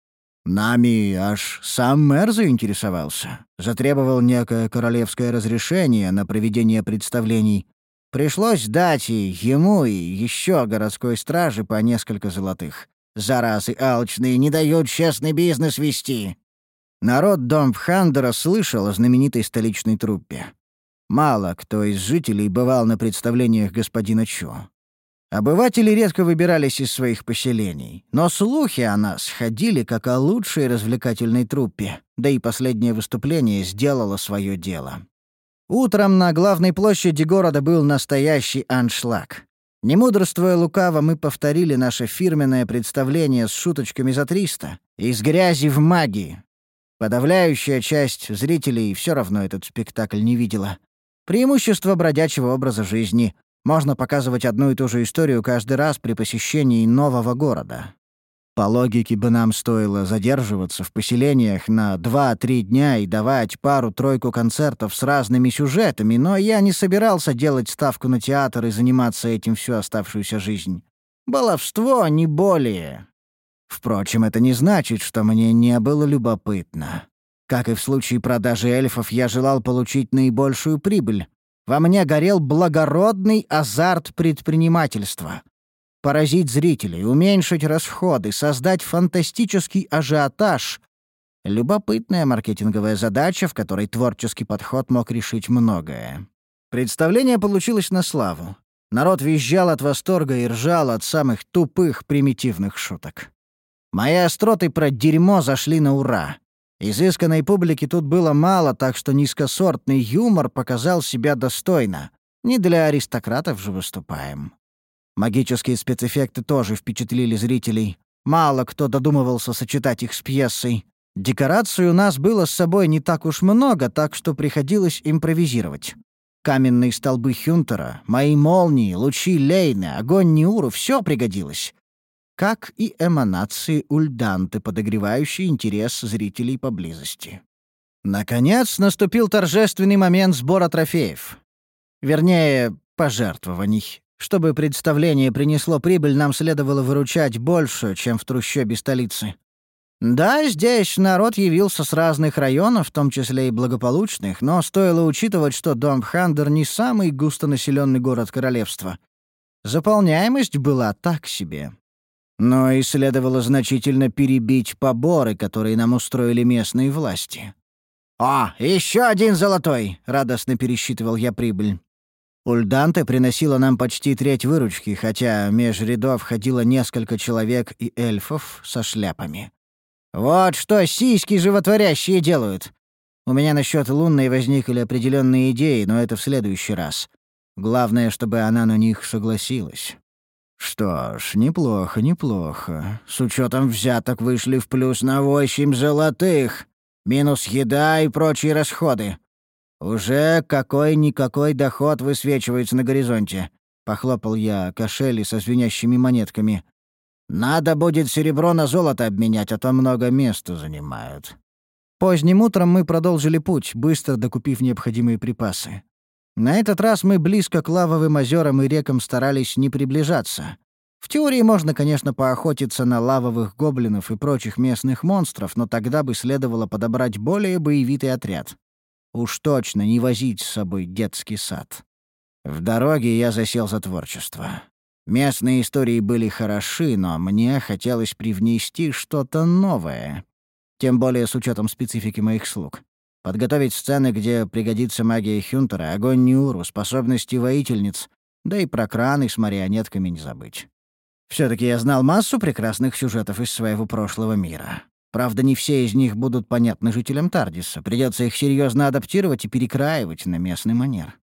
Нами аж сам мэр заинтересовался. Затребовал некое королевское разрешение на проведение представлений. Пришлось дать и ему, и еще городской страже по несколько золотых. Заразы алчные не дают честный бизнес вести. Народ Домбхандера слышал о знаменитой столичной труппе. Мало кто из жителей бывал на представлениях господина Чо. Обыватели редко выбирались из своих поселений, но слухи о нас ходили как о лучшей развлекательной труппе, да и последнее выступление сделало свое дело. Утром на главной площади города был настоящий аншлаг. Не мудрствуя лукаво, мы повторили наше фирменное представление с шуточками за триста, из грязи в магии. Подавляющая часть зрителей все равно этот спектакль не видела. Преимущество бродячего образа жизни — можно показывать одну и ту же историю каждый раз при посещении нового города. По логике бы нам стоило задерживаться в поселениях на два-три дня и давать пару-тройку концертов с разными сюжетами, но я не собирался делать ставку на театр и заниматься этим всю оставшуюся жизнь. Баловство, не более. Впрочем, это не значит, что мне не было любопытно. Как и в случае продажи эльфов, я желал получить наибольшую прибыль. Во мне горел благородный азарт предпринимательства. Поразить зрителей, уменьшить расходы, создать фантастический ажиотаж — любопытная маркетинговая задача, в которой творческий подход мог решить многое. Представление получилось на славу. Народ визжал от восторга и ржал от самых тупых примитивных шуток. Мои остроты про дерьмо зашли на ура. Изысканной публики тут было мало, так что низкосортный юмор показал себя достойно. Не для аристократов же выступаем. Магические спецэффекты тоже впечатлили зрителей. Мало кто додумывался сочетать их с пьесой. Декораций у нас было с собой не так уж много, так что приходилось импровизировать. Каменные столбы Хюнтера, мои молнии, лучи Лейны, огонь Ниуру — все пригодилось. Как и эманации Ульданты, подогревающие интерес зрителей поблизости. Наконец наступил торжественный момент сбора трофеев. Вернее, пожертвований. Чтобы представление принесло прибыль, нам следовало выручать больше, чем в трущобе столицы. Да, здесь народ явился с разных районов, в том числе и благополучных, но стоило учитывать, что Домбхандер не самый густонаселенный город королевства. Заполняемость была так себе. Но и следовало значительно перебить поборы, которые нам устроили местные власти. «О, еще один золотой!» — радостно пересчитывал я прибыль. Ульданте приносила нам почти треть выручки, хотя меж рядов ходило несколько человек и эльфов со шляпами. «Вот что сиськи животворящие делают!» У меня насчет лунной возникли определенные идеи, но это в следующий раз. Главное, чтобы она на них согласилась. Что ж, неплохо, неплохо. С учетом взяток вышли в плюс на восемь золотых. Минус еда и прочие расходы. Уже какой-никакой доход высвечивается на горизонте. Похлопал я кошели со звенящими монетками. Надо будет серебро на золото обменять, а то много места занимают. Поздним утром мы продолжили путь, быстро докупив необходимые припасы. На этот раз мы близко к лавовым озерам и рекам старались не приближаться. В теории можно, конечно, поохотиться на лавовых гоблинов и прочих местных монстров, но тогда бы следовало подобрать более боевитый отряд. Уж точно не возить с собой детский сад. В дороге я засел за творчество. Местные истории были хороши, но мне хотелось привнести что-то новое. Тем более с учетом специфики моих слуг. Подготовить сцены, где пригодится магия Хюнтера, огонь Ниуру, способности воительниц, да и про краны с марионетками не забыть. Все-таки я знал массу прекрасных сюжетов из своего прошлого мира. Правда, не все из них будут понятны жителям Тардиса. Придется их серьезно адаптировать и перекраивать на местный манер.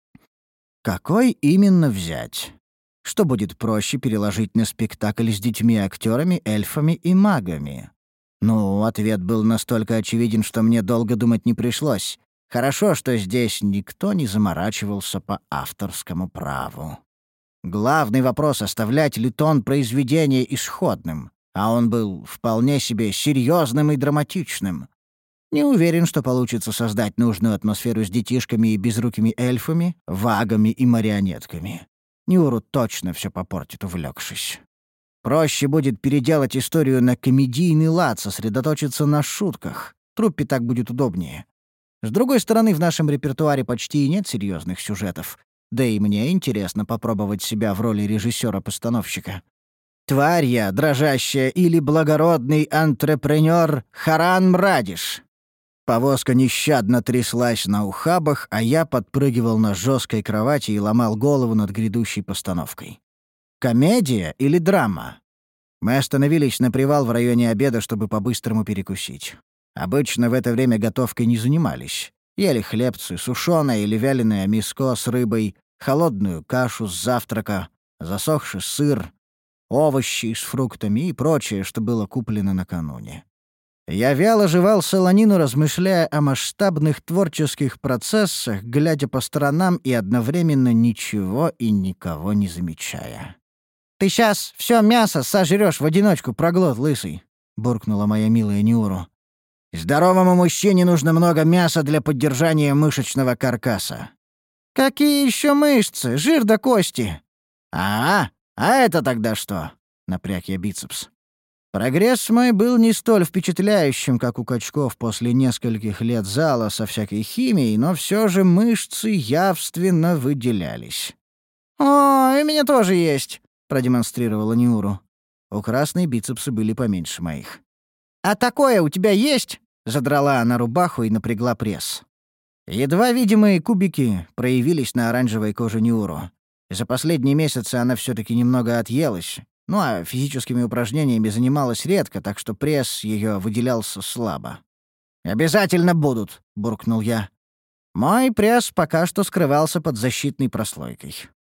Какой именно взять? Что будет проще переложить на спектакль с детьми-актерами, эльфами и магами? Ну, ответ был настолько очевиден, что мне долго думать не пришлось. Хорошо, что здесь никто не заморачивался по авторскому праву. Главный вопрос — оставлять ли тон произведения исходным, а он был вполне себе серьезным и драматичным. Не уверен, что получится создать нужную атмосферу с детишками и безрукими эльфами, вагами и марионетками. Ниуру точно все попортит, увлекшись. Проще будет переделать историю на комедийный лад, сосредоточиться на шутках. Труппе так будет удобнее. С другой стороны, в нашем репертуаре почти и нет серьезных сюжетов. Да и мне интересно попробовать себя в роли режиссера-постановщика. Тварь я, дрожащая, или благородный антрепренер Харан Мрадиш. Повозка нещадно тряслась на ухабах, а я подпрыгивал на жесткой кровати и ломал голову над грядущей постановкой. Комедия или драма? Мы остановились на привал в районе обеда, чтобы по-быстрому перекусить. Обычно в это время готовкой не занимались. Ели хлебцы, сушеное или вяленое миско с рыбой, холодную кашу с завтрака, засохший сыр, овощи с фруктами и прочее, что было куплено накануне. Я вяло жевал солонину, размышляя о масштабных творческих процессах, глядя по сторонам и одновременно ничего и никого не замечая. «Ты сейчас все мясо сожрёшь в одиночку, проглот лысый», — буркнула моя милая Ниуру. «Здоровому мужчине нужно много мяса для поддержания мышечного каркаса». «Какие еще мышцы? Жир да кости». «А, а это тогда что?» — напряг я бицепс. Прогресс мой был не столь впечатляющим, как у качков после нескольких лет зала со всякой химией, но все же мышцы явственно выделялись. «О, и у меня тоже есть», — продемонстрировала Ниуру. У красной бицепсы были поменьше моих. «А такое у тебя есть?» — задрала она рубаху и напрягла пресс. Едва видимые кубики проявились на оранжевой коже Ниуру. За последние месяцы она все-таки немного отъелась, ну а физическими упражнениями занималась редко, так что пресс ее выделялся слабо. «Обязательно будут», — буркнул я. Мой пресс пока что скрывался под защитной прослойкой.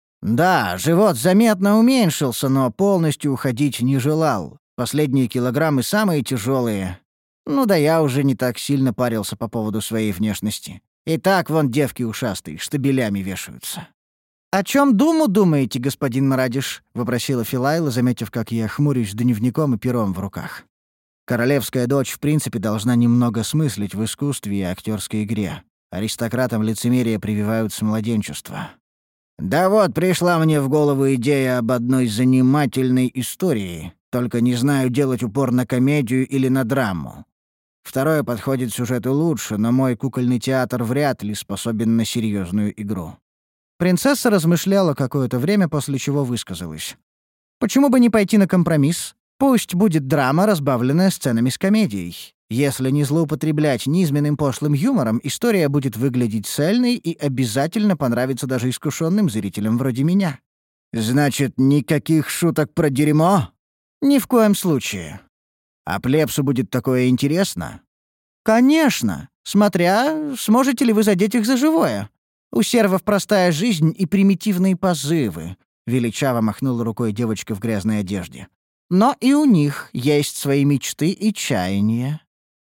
Да, живот заметно уменьшился, но полностью уходить не желал. Последние килограммы самые тяжелые. Ну да я уже не так сильно парился по поводу своей внешности. И так вон девки ушастые, штабелями вешаются. «О чем думу думаете, господин Мрадиш?» — вопросила Филайла, заметив, как я хмурюсь с дневником и пером в руках. Королевская дочь в принципе должна немного смыслить в искусстве и актерской игре. Аристократам лицемерие прививают с младенчества. «Да вот, пришла мне в голову идея об одной занимательной истории, только не знаю, делать упор на комедию или на драму. Второе подходит сюжету лучше, но мой кукольный театр вряд ли способен на серьезную игру». Принцесса размышляла какое-то время, после чего высказалась. «Почему бы не пойти на компромисс? Пусть будет драма, разбавленная сценами с комедией. Если не злоупотреблять низменным пошлым юмором, история будет выглядеть цельной и обязательно понравится даже искушенным зрителям вроде меня». «Значит, никаких шуток про дерьмо?» «Ни в коем случае». «А плебсу будет такое интересно?» «Конечно, смотря, сможете ли вы задеть их за живое. У сервов простая жизнь и примитивные позывы», — величаво махнула рукой девочка в грязной одежде. «Но и у них есть свои мечты и чаяния».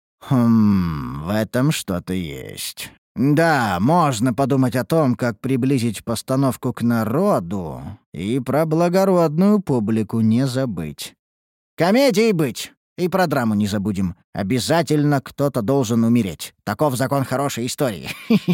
«Хм, в этом что-то есть. Да, можно подумать о том, как приблизить постановку к народу и про благородную публику не забыть. Комедией быть, и про драму не забудем. Обязательно кто-то должен умереть. Таков закон хорошей истории».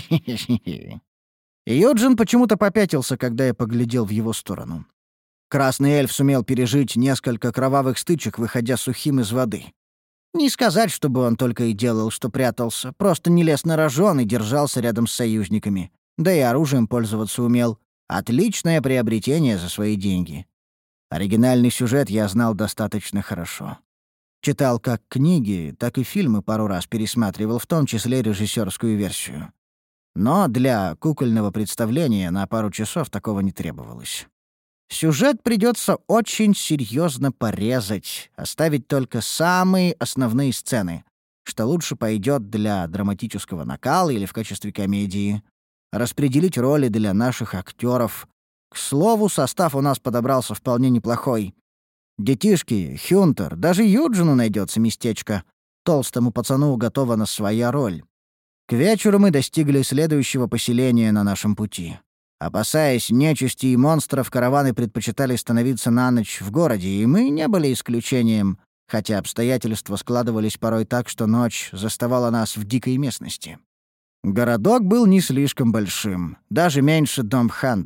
Юджин почему-то попятился, когда я поглядел в его сторону. Красный эльф сумел пережить несколько кровавых стычек, выходя сухим из воды. Не сказать, чтобы он только и делал, что прятался, просто не лез на рожон и держался рядом с союзниками. Да и оружием пользоваться умел. Отличное приобретение за свои деньги. Оригинальный сюжет я знал достаточно хорошо. Читал как книги, так и фильмы пару раз пересматривал, в том числе режиссерскую версию. Но для кукольного представления на пару часов такого не требовалось. Сюжет придется очень серьезно порезать, оставить только самые основные сцены, что лучше пойдет для драматического накала или в качестве комедии. Распределить роли для наших актеров. К слову, состав у нас подобрался вполне неплохой. Детишки, Хюнтер, даже Юджину найдется местечко. Толстому пацану уготована своя роль. К вечеру мы достигли следующего поселения на нашем пути. Опасаясь нечисти и монстров, караваны предпочитали становиться на ночь в городе, и мы не были исключением, хотя обстоятельства складывались порой так, что ночь заставала нас в дикой местности. Городок был не слишком большим, даже меньше Домхандера.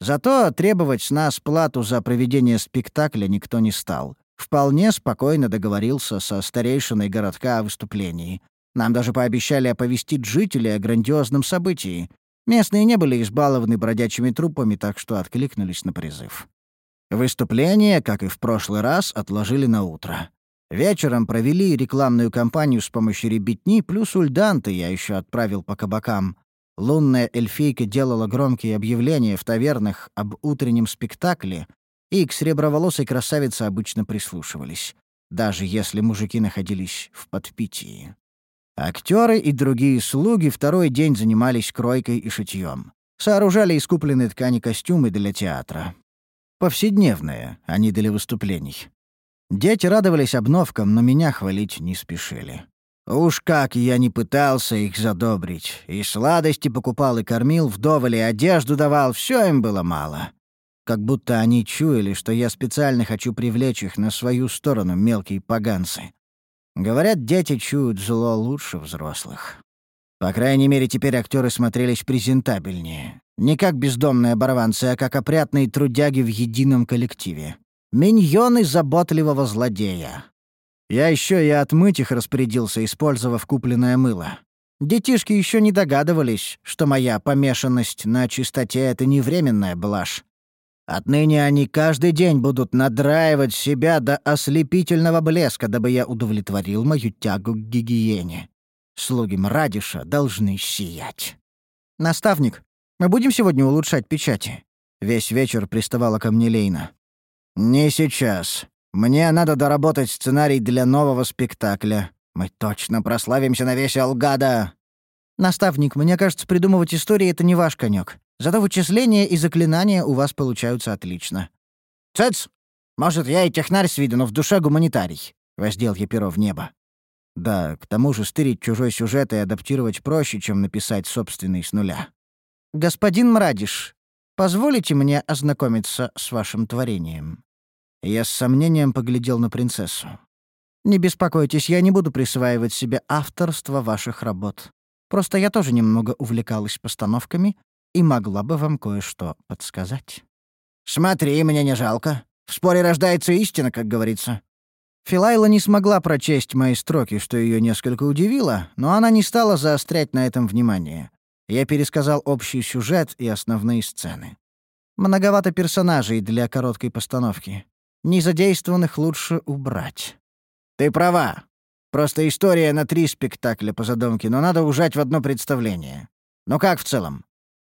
Зато требовать с нас плату за проведение спектакля никто не стал. Вполне спокойно договорился со старейшиной городка о выступлении. Нам даже пообещали оповестить жителей о грандиозном событии. Местные не были избалованы бродячими трупами, так что откликнулись на призыв. Выступление, как и в прошлый раз, отложили на утро. Вечером провели рекламную кампанию с помощью ребятни, плюс ульданты я еще отправил по кабакам. Лунная эльфийка делала громкие объявления в тавернах об утреннем спектакле, и к среброволосой красавице обычно прислушивались, даже если мужики находились в подпитии. Актеры и другие слуги второй день занимались кройкой и шитьем. Сооружали из купленной ткани костюмы для театра. Повседневные, а не для выступлений. Дети радовались обновкам, но меня хвалить не спешили. Уж как я не пытался их задобрить. И сладости покупал, и кормил вдоволь, и одежду давал, все им было мало. Как будто они чуяли, что я специально хочу привлечь их на свою сторону, мелкие поганцы. Говорят, дети чуют зло лучше взрослых. По крайней мере, теперь актеры смотрелись презентабельнее. Не как бездомные оборванцы, а как опрятные трудяги в едином коллективе. Миньоны заботливого злодея. Я еще и отмыть их распорядился, использовав купленное мыло. Детишки еще не догадывались, что моя помешанность на чистоте — это не временная блажь. Отныне они каждый день будут надраивать себя до ослепительного блеска, дабы я удовлетворил мою тягу к гигиене. Слуги Мрадиша должны сиять. «Наставник, мы будем сегодня улучшать печати?» Весь вечер приставала ко мне Лейна. «Не сейчас. Мне надо доработать сценарий для нового спектакля. Мы точно прославимся на весь Алгада». «Наставник, мне кажется, придумывать истории — это не ваш конек. Зато вычисления и заклинания у вас получаются отлично». «Цец! Может, я и технарь с виду, но в душе гуманитарий», — воздел я перо в небо. Да, к тому же стырить чужой сюжет и адаптировать проще, чем написать собственный с нуля. «Господин Мрадиш, позволите мне ознакомиться с вашим творением?» Я с сомнением поглядел на принцессу. «Не беспокойтесь, я не буду присваивать себе авторство ваших работ. Просто я тоже немного увлекалась постановками и могла бы вам кое-что подсказать». «Смотри, мне не жалко. В споре рождается истина, как говорится». Филайла не смогла прочесть мои строки, что ее несколько удивило, но она не стала заострять на этом внимание. Я пересказал общий сюжет и основные сцены. Многовато персонажей для короткой постановки. Незадействованных лучше убрать. «Ты права. Просто история на три спектакля по задумке, но надо ужать в одно представление. Ну как в целом?»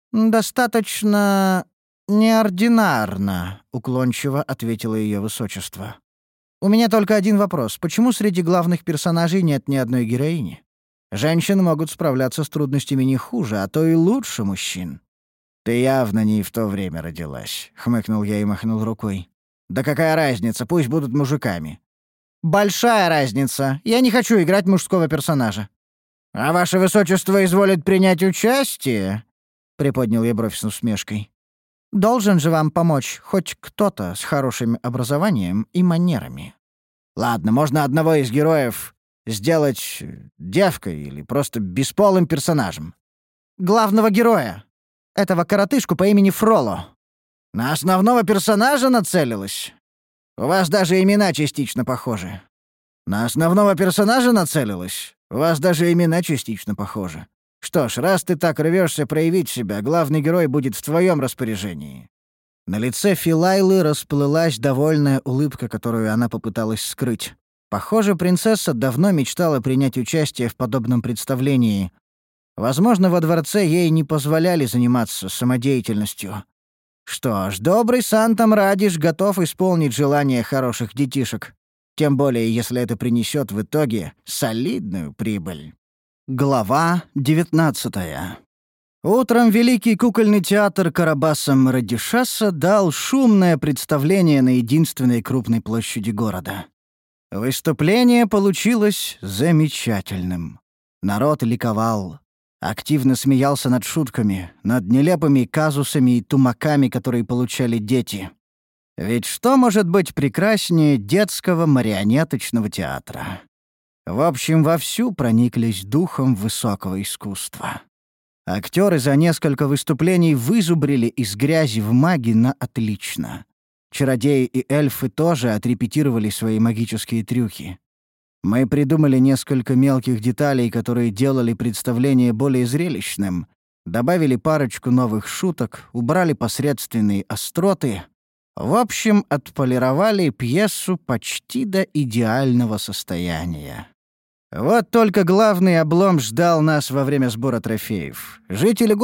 «Достаточно неординарно», — уклончиво ответило ее высочество. «У меня только один вопрос. Почему среди главных персонажей нет ни одной героини? Женщины могут справляться с трудностями не хуже, а то и лучше мужчин». «Ты явно не в то время родилась», — хмыкнул я и махнул рукой. «Да какая разница, пусть будут мужиками». «Большая разница. Я не хочу играть мужского персонажа». «А ваше высочество изволит принять участие?» — приподнял я бровь с усмешкой. «Должен же вам помочь хоть кто-то с хорошим образованием и манерами». «Ладно, можно одного из героев сделать девкой или просто бесполым персонажем». «Главного героя. Этого коротышку по имени Фроло». «На основного персонажа нацелилась? У вас даже имена частично похожи». «На основного персонажа нацелилась? У вас даже имена частично похожи. Что ж, раз ты так рвешься проявить себя, главный герой будет в твоем распоряжении». На лице Филайлы расплылась довольная улыбка, которую она попыталась скрыть. Похоже, принцесса давно мечтала принять участие в подобном представлении. Возможно, во дворце ей не позволяли заниматься самодеятельностью. Что ж, добрый Санта Мрадиш готов исполнить желания хороших детишек. Тем более, если это принесет в итоге солидную прибыль. Глава девятнадцатая. Утром Великий кукольный театр Карабаса Мрадишаса дал шумное представление на единственной крупной площади города. Выступление получилось замечательным. Народ ликовал. Активно смеялся над шутками, над нелепыми казусами и тумаками, которые получали дети. Ведь что может быть прекраснее детского марионеточного театра? В общем, вовсю прониклись духом высокого искусства. Актеры за несколько выступлений вызубрили из грязи в маги на отлично. Чародеи и эльфы тоже отрепетировали свои магические трюки. Мы придумали несколько мелких деталей, которые делали представление более зрелищным, добавили парочку новых шуток, убрали посредственные остроты. В общем, отполировали пьесу почти до идеального состояния. Вот только главный облом ждал нас во время сбора трофеев. Жители